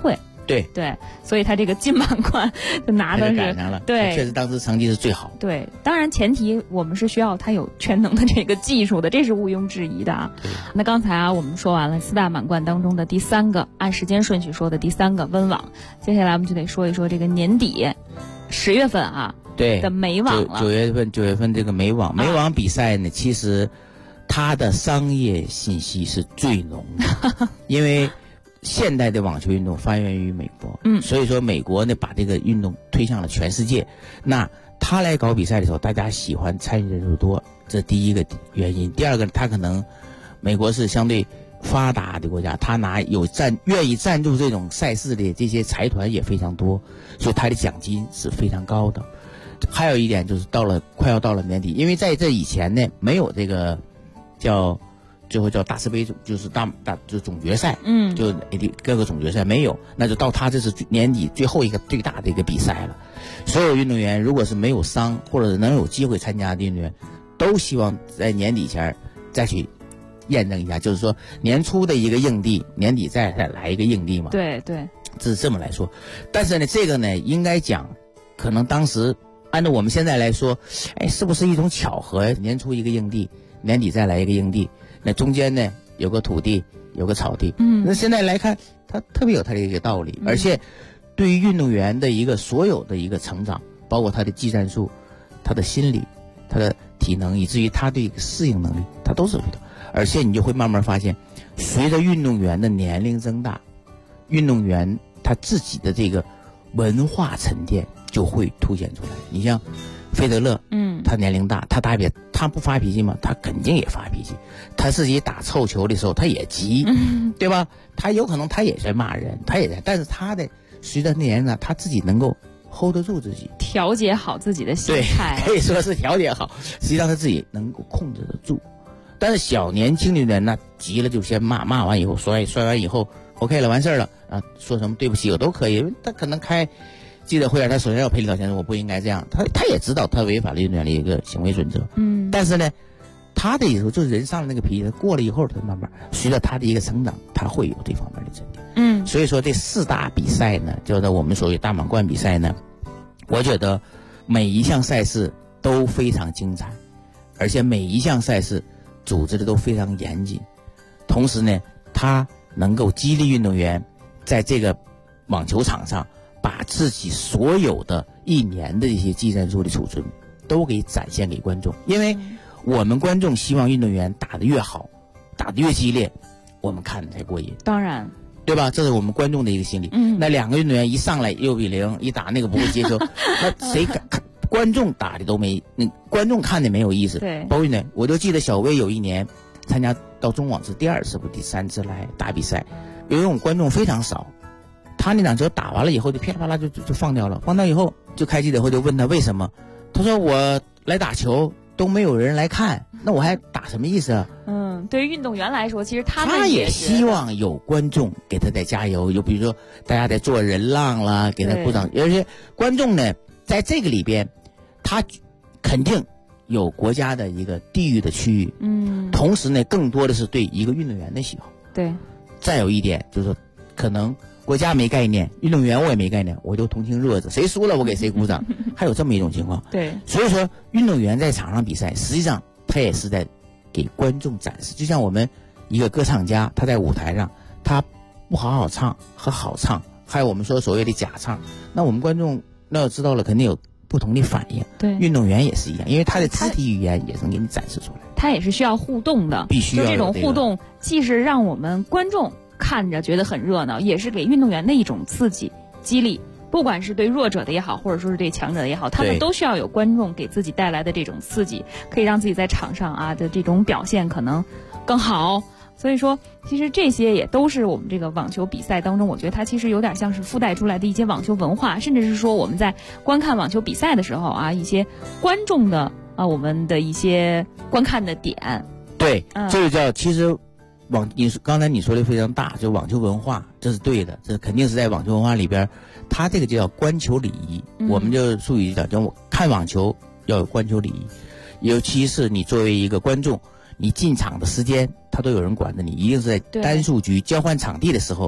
对对，所以他这个金满贯就拿的是赶上了， 对， 确实当时成绩是最好。 对，当然前提我们是需要他有全能的这个技术的，这是毋庸置疑的啊。那刚才我们说完了4大满贯当中的第3个，按时间顺序说的第3个温网，接下来我们就得说一说这个年底10月份啊。 对的美网了 ，9月份这个美网比赛呢，其实它的商业信息是最浓的，因为现代的网球运动发源于美国，所以说美国呢把这个运动推向了全世界。那他来搞比赛的时候，大家喜欢参与人数多，这第一个原因。第二个，他可能美国是相对发达的国家，他愿意赞助这种赛事的这些财团也非常多，所以他的奖金是非常高的。还有一点就是快要到了年底，因为在这以前呢没有这个最后叫大师杯，就是就是总决赛，就各个总决赛没有，那就到他这是年底最后一个最大的一个比赛了。所有运动员如果是没有伤或者能有机会参加的运动员，都希望在年底前再去验证一下，就是说年初的一个硬地，年底再来一个硬地嘛。 对对， 这是这么来说。但是呢，这个呢应该讲，可能当时按照我们现在来说，是不是一种巧合？年初一个硬地，年底再来一个硬地，那中间呢有个土地，有个草地。那现在来看，它特别有它的一个道理，而且对于运动员的一个所有的一个成长，包括他的技战术、他的心理、他的体能，以至于他对适应能力，他都是会的。而且你就会慢慢发现，随着运动员的年龄增大，运动员他自己的这个文化沉淀就会凸显出来。你像费德勒，他年龄大，他不发脾气吗？他肯定也发脾气。他自己打臭球的时候，他也急，对吧？他有可能他也在骂人，但是他的随着年龄呢，他自己能够 hold 得住自己， 调节好自己的心态， 对，可以说是调节好，实际上他自己能够控制得住。但是小年轻的人呢，急了就先骂完以后摔完以后 OK 了，完事儿了啊，说什么对不起我都可以。他可能开记者会，他首先要赔礼道歉，我不应该这样。他也知道他违反了运动员的一个行为准则，但是呢，他的有时候就是人上了那个脾气，过了以后，他慢慢随着他的一个成长，他会有这方面的沉淀。所以说这4大比赛呢，就是我们所谓大满贯比赛呢，我觉得每一项赛事都非常精彩，而且每一项赛事组织的都非常严谨，同时呢，它能够激励运动员在这个网球场上把自己所有的1年的一些技战术的储存都给展现给观众。因为我们观众希望运动员打得越好，打得越激烈，我们看才过瘾。 当然， 对吧？这是我们观众的一个心理。那2个运动员一上来6比0，一打那个不会接球，那谁看？观众打的都没，观众看的没有意思。 对， 包括呢，我就记得小威有一年参加到中网是第2次不第3次来打比赛，因为我们观众非常少，他那2球打完了以后就噼里啪啦就放掉了，放掉以后就开记者会就问他为什么，他说我来打球都没有人来看，那我还打什么意思啊？ 对于运动员来说，其实他也希望有观众给他在加油，就比如说大家在做人浪啦，给他鼓掌，而且观众呢在这个里边，他肯定有国家的一个地域的区域，同时呢，更多的是对一个运动员的喜好。 对， 再有一点就是说，可能国家没概念，运动员我也没概念，我就同情弱者，谁输了我给谁鼓掌，还有这么一种情况。 对， 所以说运动员在场上比赛，实际上他也是在给观众展示，就像我们一个歌唱家，他在舞台上，他不好好唱和好唱，还有我们说所谓的假唱，那我们观众那要知道了，肯定有不同的反应。 对， 运动员也是一样，因为他的肢体语言也能给你展示出来。 他也是需要互动的， 必须要有这种互动，既是让我们观众看着觉得很热闹，也是给运动员的一种刺激、激励。不管是对弱者的也好，或者说是对强者的也好，他们都需要有观众给自己带来的这种刺激，可以让自己在场上啊的这种表现可能更好。所以说，其实这些也都是我们这个网球比赛当中，我觉得它其实有点像是附带出来的一些网球文化，甚至是说我们在观看网球比赛的时候啊，一些观众的我们的一些观看的点。 对，这个叫其实刚才你说的非常大，就网球文化，这是对的，这肯定是在网球文化里边，它这个就叫观球礼仪。我们就术语叫看网球要有观球礼仪，尤其是你作为一个观众，你进场的时间他都有人管着你，一定是在单数局交换场地的时候，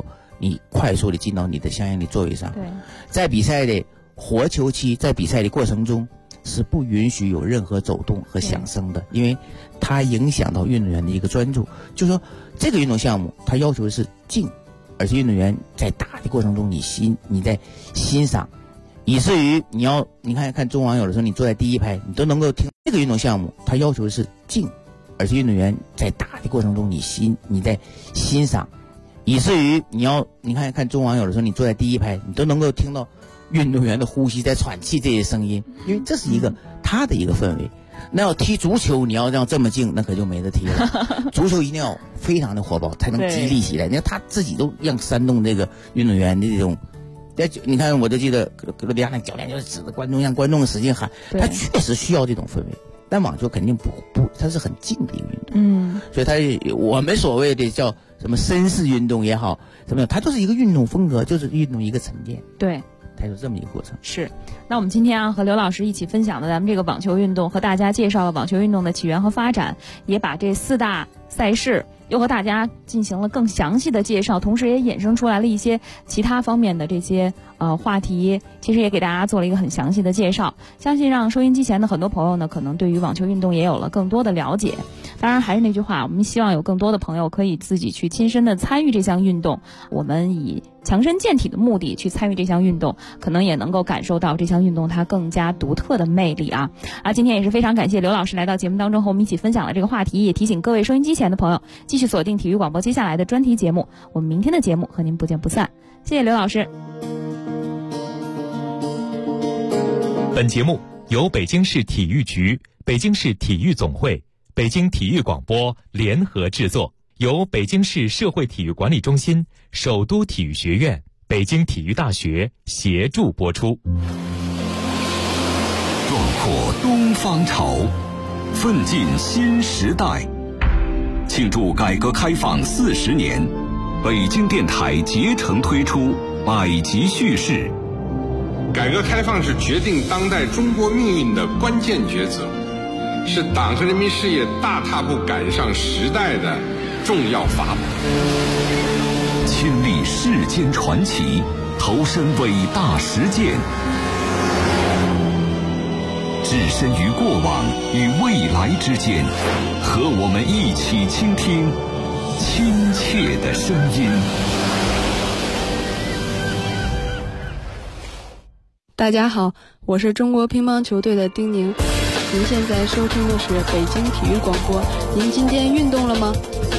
你快速的进到你的相应的座位上。对，在比赛的活球期，在比赛的过程中是不允许有任何走动和响声的，因为它影响到运动员的一个专注。就是说这个运动项目它要求的是静，而且运动员在打的过程中你在欣赏，以至于你看中网有的时候你坐在第一排，你都能够听。这个运动项目它要求的是静，而且运动员在打的过程中你在欣赏，以至于你看中网有的时候你坐在第一排，你都能够听到运动员的呼吸在喘气这些声音，因为这是一个他的一个氛围。那要踢足球，你要让这么静，那可就没得踢了。足球一定要非常的火爆，才能激励起来。你看他自己都让煽动这个运动员的这种。你看，我就记得格罗迪亚那教练就是指着观众，让观众使劲喊，他确实需要这种氛围。但网球肯定不，它是很静的一个运动。所以我们所谓的叫什么绅士运动也好，什么，它就是一个运动风格，就是运动一个沉淀。对。它有这么一个过程。是， 那我们今天和刘老师一起分享了咱们这个网球运动，和大家介绍了网球运动的起源和发展，也把这4大赛事又和大家进行了更详细的介绍，同时也衍生出来了一些其他方面的这些话题，其实也给大家做了一个很详细的介绍，相信让收音机前的很多朋友呢，可能对于网球运动也有了更多的了解。当然还是那句话，我们希望有更多的朋友可以自己去亲身的参与这项运动，我们以强身健体的目的去参与这项运动，可能也能够感受到这项运动它更加独特的魅力啊！今天也是非常感谢刘老师来到节目当中和我们一起分享了这个话题，也提醒各位收音机前的朋友继续锁定体育广播接下来的专题节目，我们明天的节目和您不见不散。谢谢刘老师。 本节目由北京市体育局、北京市体育总会、北京体育广播联合制作，由北京市社会体育管理中心、首都体育学院、北京体育大学协助播出。 壮阔东方潮，奋进新时代。庆祝改革开放40年，北京电台竭诚推出百集叙事。 改革开放是决定当代中国命运的关键抉择，是党和人民事业大踏步赶上时代的重要法宝。 亲历世间传奇，投身伟大实践，置身于过往与未来之间，和我们一起倾听亲切的声音。 大家好，我是中国乒乓球队的丁宁，您现在收听的是北京体育广播。您今天运动了吗？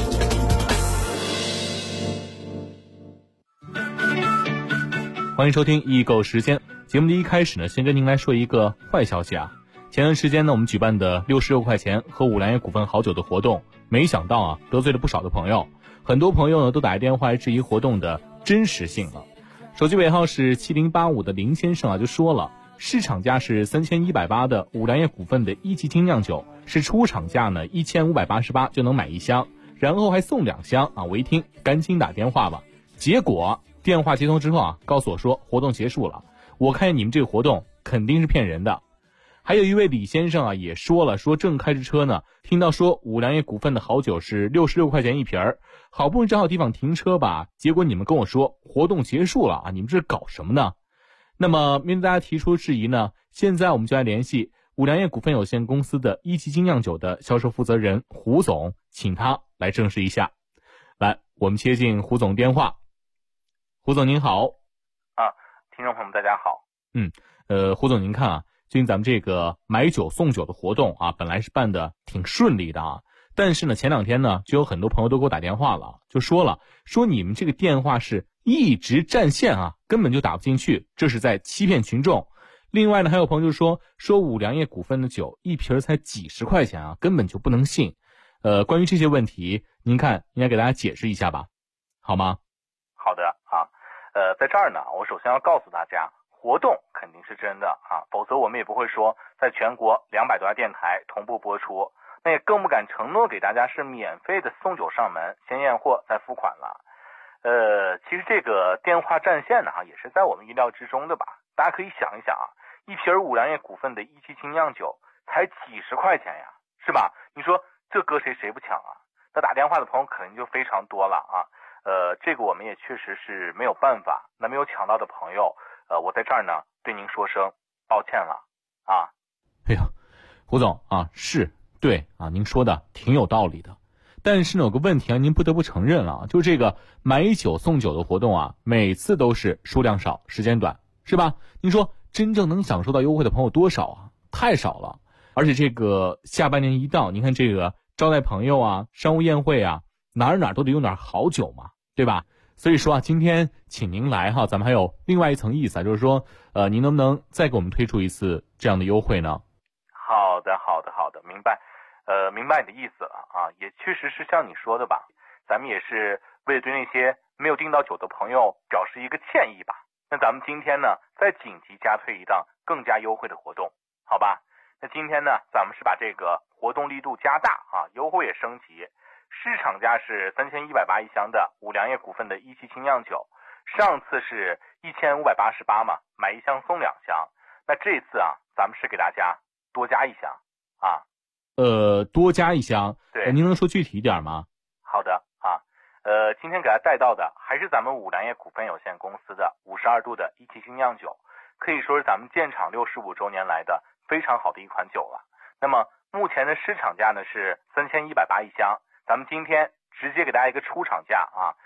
欢迎收听易购时间。节目的一开始呢，先跟您来说一个坏消息啊。前段时间呢，我们举办的66块钱喝五粮液股份好酒的活动，没想到啊，得罪了不少的朋友。很多朋友呢，都打电话质疑活动的真实性了。手机尾号是7085的林先生啊，就说了，市场价是3180的五粮液股份的一级精酿酒，是出厂价呢1588就能买1箱，然后还送2箱啊！我一听，赶紧打电话吧。结果电话接通之后啊，告诉我说活动结束了。我看见你们这个活动肯定是骗人的。还有一位李先生啊，也说了，说正开着车呢，听到说五粮液股份的好酒是66块钱一瓶儿，好不容易找好地方停车吧，结果你们跟我说活动结束了啊，你们这是搞什么呢？那么面对大家提出质疑呢，现在我们就来联系五粮液股份有限公司的一级精酿酒的销售负责人胡总，请他来证实一下。来，我们接进胡总电话。胡总您好。 听众朋友们大家好。 胡总您看啊，最近咱们这个买酒送酒的活动啊，本来是办的挺顺利的啊，但是呢前2天呢，就有很多朋友都给我打电话了，就说你们这个电话是一直占线啊，根本就打不进去，这是在欺骗群众。另外呢，还有朋友就说五粮液股份的酒一瓶才几十块钱啊，根本就不能信。关于这些问题，您看应该给大家解释一下吧，好吗？ 好的啊，在这儿呢，我首先要告诉大家，活动肯定是真的啊，否则我们也不会说在全国200多家电台同步播出，那也更不敢承诺给大家是免费的送酒上门，先验货再付款了。其实这个电话占线呢，也是在我们意料之中的吧。大家可以想一想啊，一瓶五粮液股份的一级精酿酒才几十块钱呀，是吧？你说这搁谁不抢啊？那打电话的朋友肯定就非常多了啊。 这个我们也确实是没有办法。那没有抢到的朋友，我在这儿呢对您说声抱歉了啊。 哎呀，胡总啊，是对啊，您说的挺有道理的。但是呢，有个问题啊，您不得不承认了，就这个买酒送酒的活动啊，每次都是数量少，时间短，是吧？您说真正能享受到优惠的朋友多少啊？太少了。而且这个下半年一到，您看这个招待朋友啊、商务宴会啊，哪儿都得用点好酒嘛，对吧？所以说啊，今天请您来哈，咱们还有另外一层意思啊，就是说，您能不能再给我们推出一次这样的优惠呢？ 好的，明白。明白你的意思了啊，也确实是像你说的吧，咱们也是为了对那些没有订到酒的朋友表示一个歉意吧。那咱们今天呢，再紧急加推一档更加优惠的活动，好吧？那今天呢，咱们是把这个活动力度加大啊，优惠也升级。市场价是3180一箱的五粮液股份的一期精酿酒，上次是1588嘛，买一箱送2箱。那这次啊，咱们是给大家多加一箱啊。 多加一箱， 对， 您能说具体一点吗？ 好的啊，今天给大家带到的还是咱们五粮液股份有限公司的52度的一期精酿酒，可以说是咱们建厂65周年来的非常好的一款酒了。那么目前的市场价呢是3180一箱，咱们今天直接给大家一个出厂价啊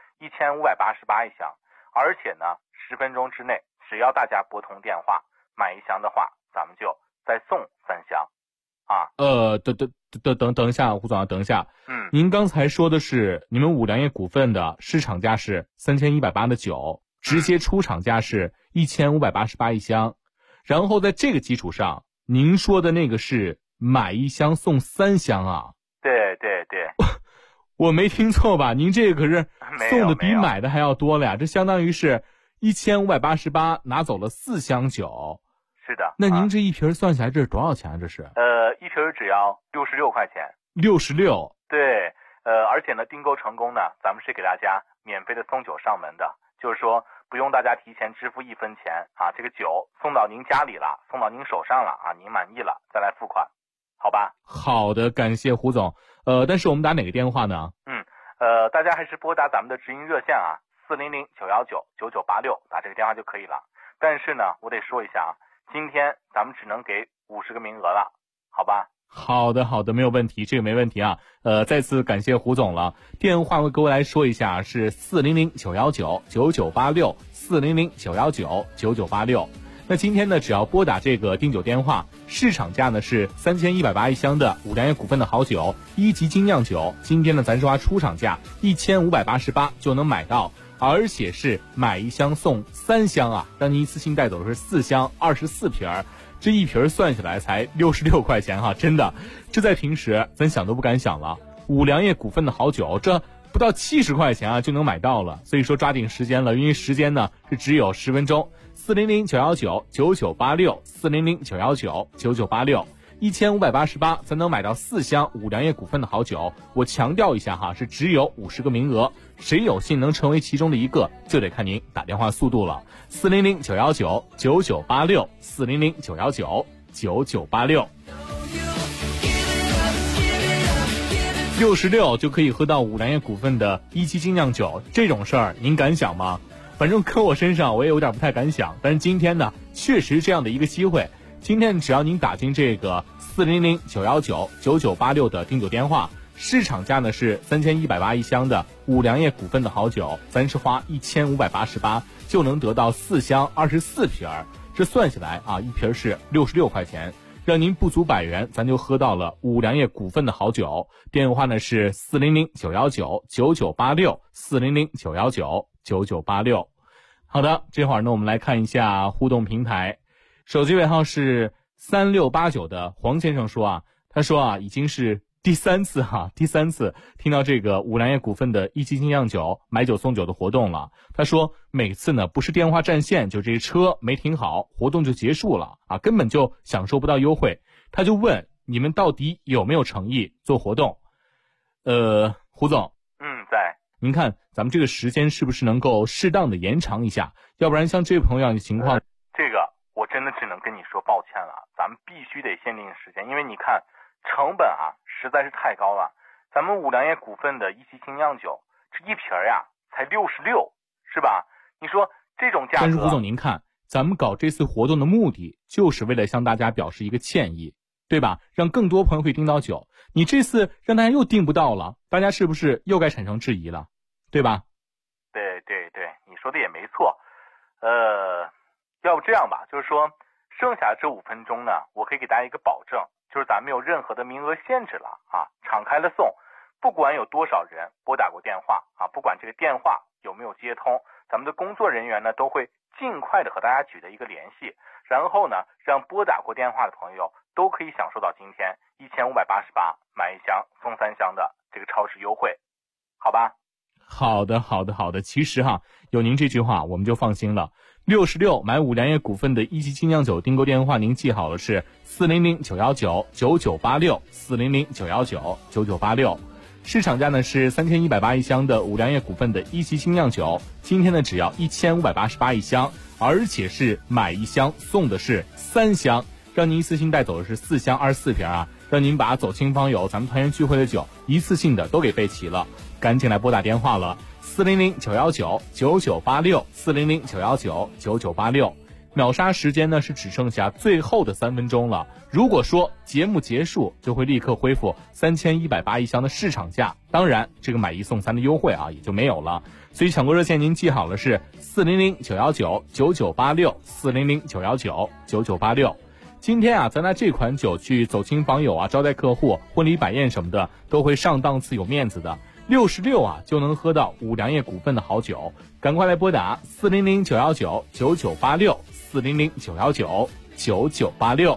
，1588一箱，而且呢10分钟之内，只要大家拨通电话买一箱的话，咱们就再送3箱。啊， 等一下，胡总，等一下。您刚才说的是你们五粮液股份的市场价是3180的酒，直接出厂价是1588一箱，然后在这个基础上，您说的那个是买一箱送3箱啊？ 对， 我没听错吧？您这个可是送的比买的还要多了呀，这相当于是1588拿走了4箱酒。 是的， 那您这一瓶算下来这是多少钱啊？这是一瓶只要66块钱。 66。 对，而且呢，订购成功呢，咱们是给大家免费的送酒上门的，就是说不用大家提前支付1分钱啊，这个酒送到您家里了，送到您手上了啊，您满意了再来付款，好吧？ 好的，感谢胡总。但是我们打哪个电话呢？ 大家还是拨打咱们的直营热线啊，400-919-9986，打这个电话就可以了。但是呢，我得说一下啊，今天咱们只能给50个名额了，好吧？ 好的，没有问题，这个没问题啊。再次感谢胡总了。电话我各位来说一下，是400-919-9986 400-919-9986。那今天呢，只要拨打这个订酒电话，市场价呢是3180一箱的五粮液股份的好酒1级精酿酒，今天呢咱说出厂价1588就能买到，而且是买一箱送3箱啊，让您一次性带走的是4箱24瓶，这一瓶算下来才66块钱哈，真的，这在平时咱想都不敢想了。五粮液股份的好酒，这不到70块钱啊就能买到了，所以说抓紧时间了，因为时间呢是只有10分钟。400-919-9986 400-919-9986 1588才能买到4箱五粮液股份的好酒。我强调一下哈，是只有50个名额，谁有幸能成为其中的一个，就得看您打电话速度了。400-919-9986 400-919-9986 66就可以喝到五粮液股份的1期精酿酒，这种事儿您敢想吗？反正搁我身上我也有点不太敢想，但是今天呢确实这样的一个机会，今天只要您打进这个400-919-9986的订酒电话，市场价呢是3180一箱的五粮液股份的好酒，咱是花1588就能得到4箱24瓶，这算下来啊，一瓶是66块钱，让您不足100元咱就喝到了五粮液股份的好酒。电话呢是400-919-9986 400-919-9986。好的，这会儿呢我们来看一下互动平台，手机尾号是3689的黄先生说啊，他说啊已经是第三次听到这个五粮液股份的1期精酿酒买酒送酒的活动了。他说每次呢不是电话占线，就这车没停好，活动就结束了啊，根本就享受不到优惠。他就问你们到底有没有诚意做活动？胡总， 在。 您看咱们这个时间是不是能够适当的延长一下？要不然像这位朋友的情况， 这个我真的只能跟你说抱歉了，咱们必须得限定时间，因为你看成本啊实在是太高了。咱们五粮液股份的1期精酿酒这一瓶呀才66，是吧？你说这种价格。 但是胡总您看，咱们搞这次活动的目的就是为了向大家表示一个歉意，对吧？让更多朋友可以订到酒。你这次让大家又订不到了，大家是不是又该产生质疑了，对吧？ 对，你说的也没错。要不这样吧，就是说剩下这5分钟呢，我可以给大家一个保证，就是咱没有任何的名额限制了啊，敞开了送，不管有多少人拨打过电话啊，不管这个电话有没有接通，咱们的工作人员呢都会尽快的和大家取得一个联系，然后呢让拨打过电话的朋友都可以享受到今天1588买1箱送3箱的这个超值优惠，好吧？ 好的。其实有您这句话我们就放心了。66买5粮液股份的一级精酿酒订购电话您记好了，是400-919-9986 400-919-9986。市场价呢是3180一箱的5粮液股份的一级精酿酒，今天呢只要1588一箱，而且是买1箱送的是3箱，让您一次性带走的是4箱24瓶啊，让您把走亲访友咱们团圆聚会的酒一次性的都给备齐了。赶紧来拨打电话了，400-919-9986 400-919-9986。秒杀时间呢是只剩下最后的3分钟了，如果说节目结束就会立刻恢复3180一箱的市场价，当然这个买1送3的优惠也就没有了。所以抢购热线您记好了，是400-919-9986 400-919-9986。今天咱拿这款酒去走亲访友招待客户、婚礼摆宴什么的都会上档次有面子的，66就能喝到5粮液股份的好酒，赶快来拨打400-919-9986 400-919-9986。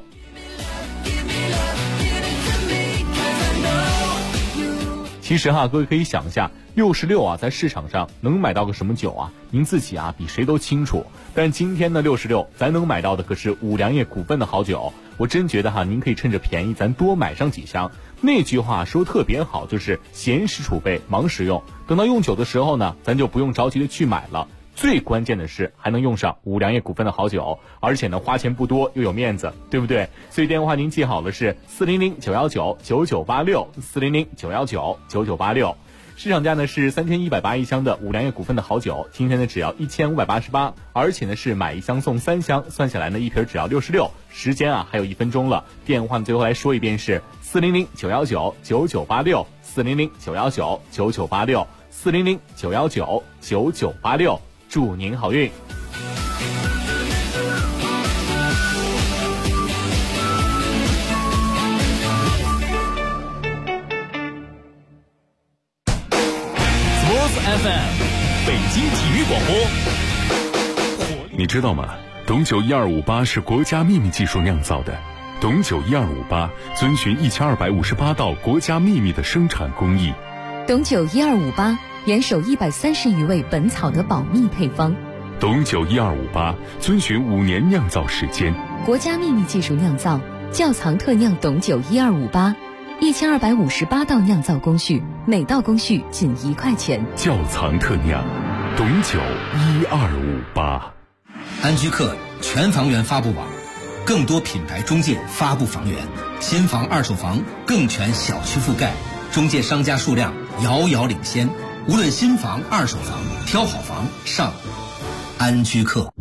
其实各位可以想一下，66在市场上能买到个什么酒您自己比谁都清楚。但今天的66咱能买到的可是5粮液股份的好酒，我真觉得您可以趁着便宜咱多买上几箱。那句话说特别好，就是闲时储备忙时用，等到用酒的时候呢，咱就不用着急的去买了。最关键的是还能用上5粮液股份的好酒，而且呢花钱不多又有面子，对不对？所以电话您记好了，是400-919-9986 400-919-9986。市场价呢是3180一箱的5粮液股份的好酒，今天呢只要1588，而且呢是买1箱送3箱，算下来呢一瓶只要66。时间还有1分钟了，电话呢最后来说一遍是400-919-9986 400-919-9986 400-919-9986。祝您好运。 FM 北京体育广播。 你知道吗？董酒1258是国家秘密技术酿造的。董酒1258遵循1258道国家秘密的生产工艺。 董酒1258严守130余位本草的保密配方。 董酒1258遵循5年酿造时间。 国家秘密技术酿造，窖藏特酿董酒1258，1258道酿造工序，每道工序仅1块钱。 窖藏特酿，董酒1258。 安居客全房源发布网，更多品牌中介发布房源，新房二手房更全小区覆盖，中介商家数量遥遥领先。无论新房二手房，挑好房上安居客。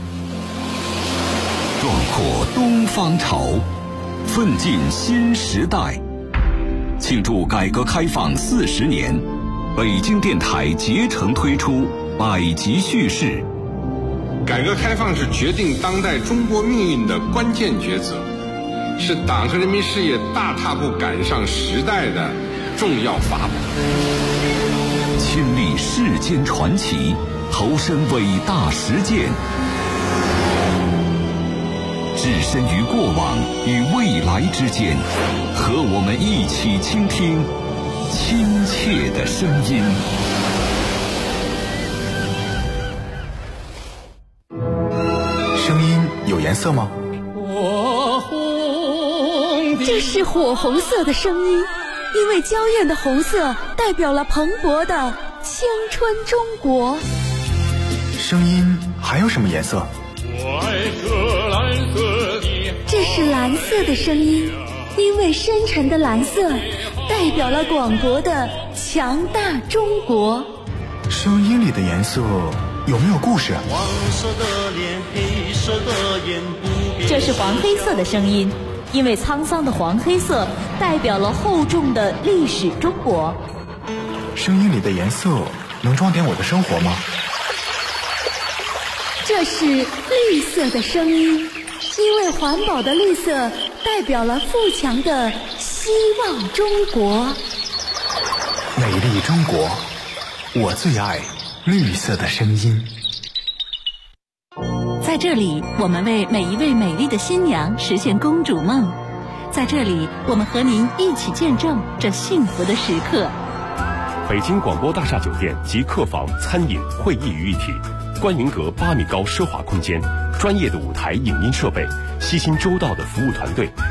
壮阔东方潮，奋进新时代。庆祝改革开放40年，北京电台竭诚推出百集叙事。 改革开放是决定当代中国命运的关键抉择，是党和人民事业大踏步赶上时代的重要法宝。 亲历世间传奇，投身伟大实践，置身于过往与未来之间，和我们一起倾听亲切的声音。 声音有颜色吗？ 这是火红色的声音，因为娇艳的红色代表了蓬勃的青春中国。 声音还有什么颜色？ 这是蓝色的声音，因为深沉的蓝色代表了广博的强大中国。 声音里的颜色有没有故事？ 黄色的脸，黑色的眼，不变。 这是黄黑色的声音，因为沧桑的黄黑色代表了厚重的历史中国。 声音里的颜色能装点我的生活吗？ 这是绿色的声音，因为环保的绿色代表了富强的希望中国。 美丽中国，我最爱绿色的声音。 在这里，我们为每一位美丽的新娘实现公主梦。在这里，我们和您一起见证这幸福的时刻。 北京广播大厦酒店集客房、餐饮、会议于一体，观云阁8米高奢华空间，专业的舞台影音设备，悉心周到的服务团队。